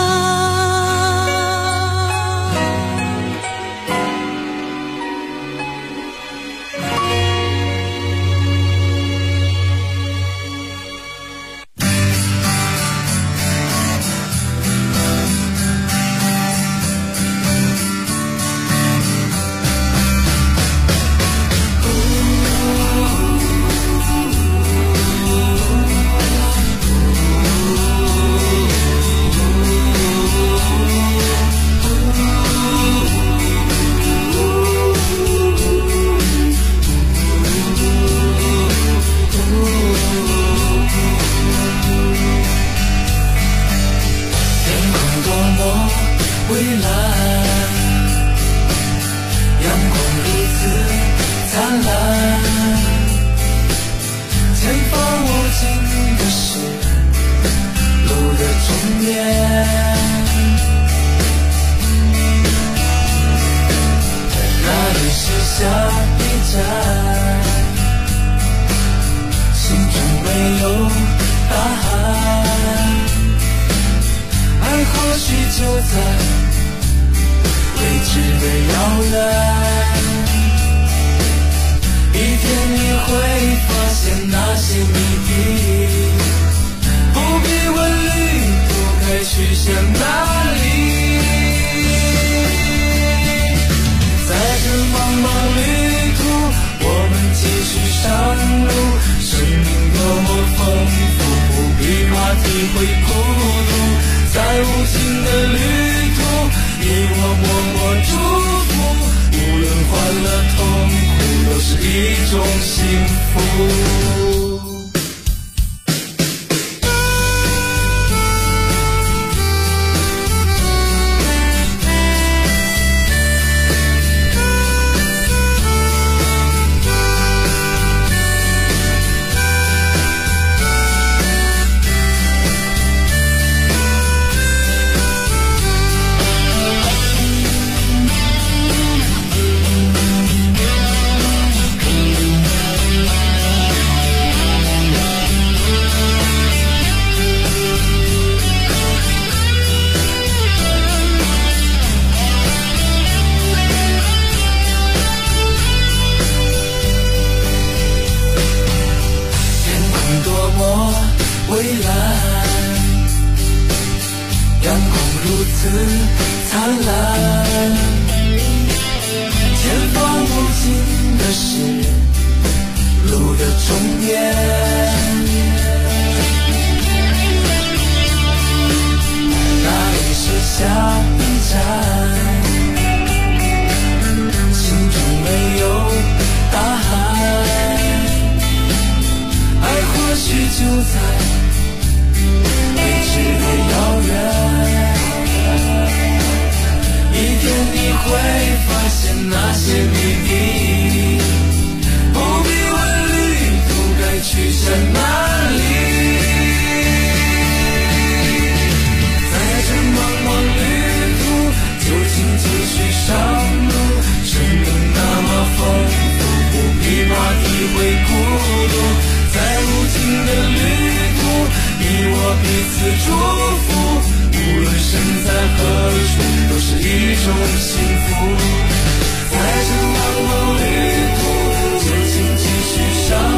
在这茫茫旅途，就请继续上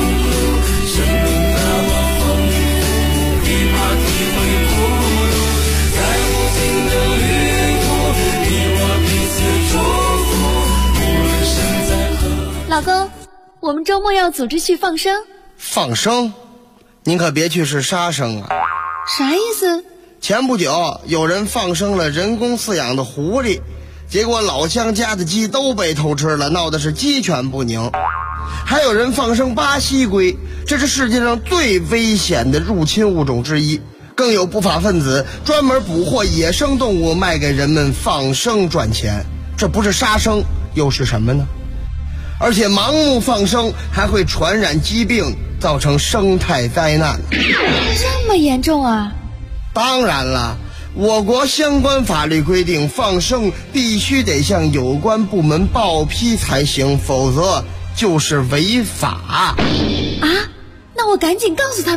我们周末要组织去放生。
放生？您可别去是杀生啊！
啥意思？
前不久有人放生了人工饲养的狐狸，结果老乡家的鸡都被偷吃了，闹得是鸡犬不宁。还有人放生巴西龟，这是世界上最危险的入侵物种之一。更有不法分子专门捕获野生动物卖给人们放生赚钱，这不是杀生又是什么呢？而且盲目放生还会传染疾病，造成生态灾难。
这么严重啊？
当然了，我国相关法律规定，放生必须得向有关部门报批才行，否则就是违法。
啊，那我赶紧告诉他们。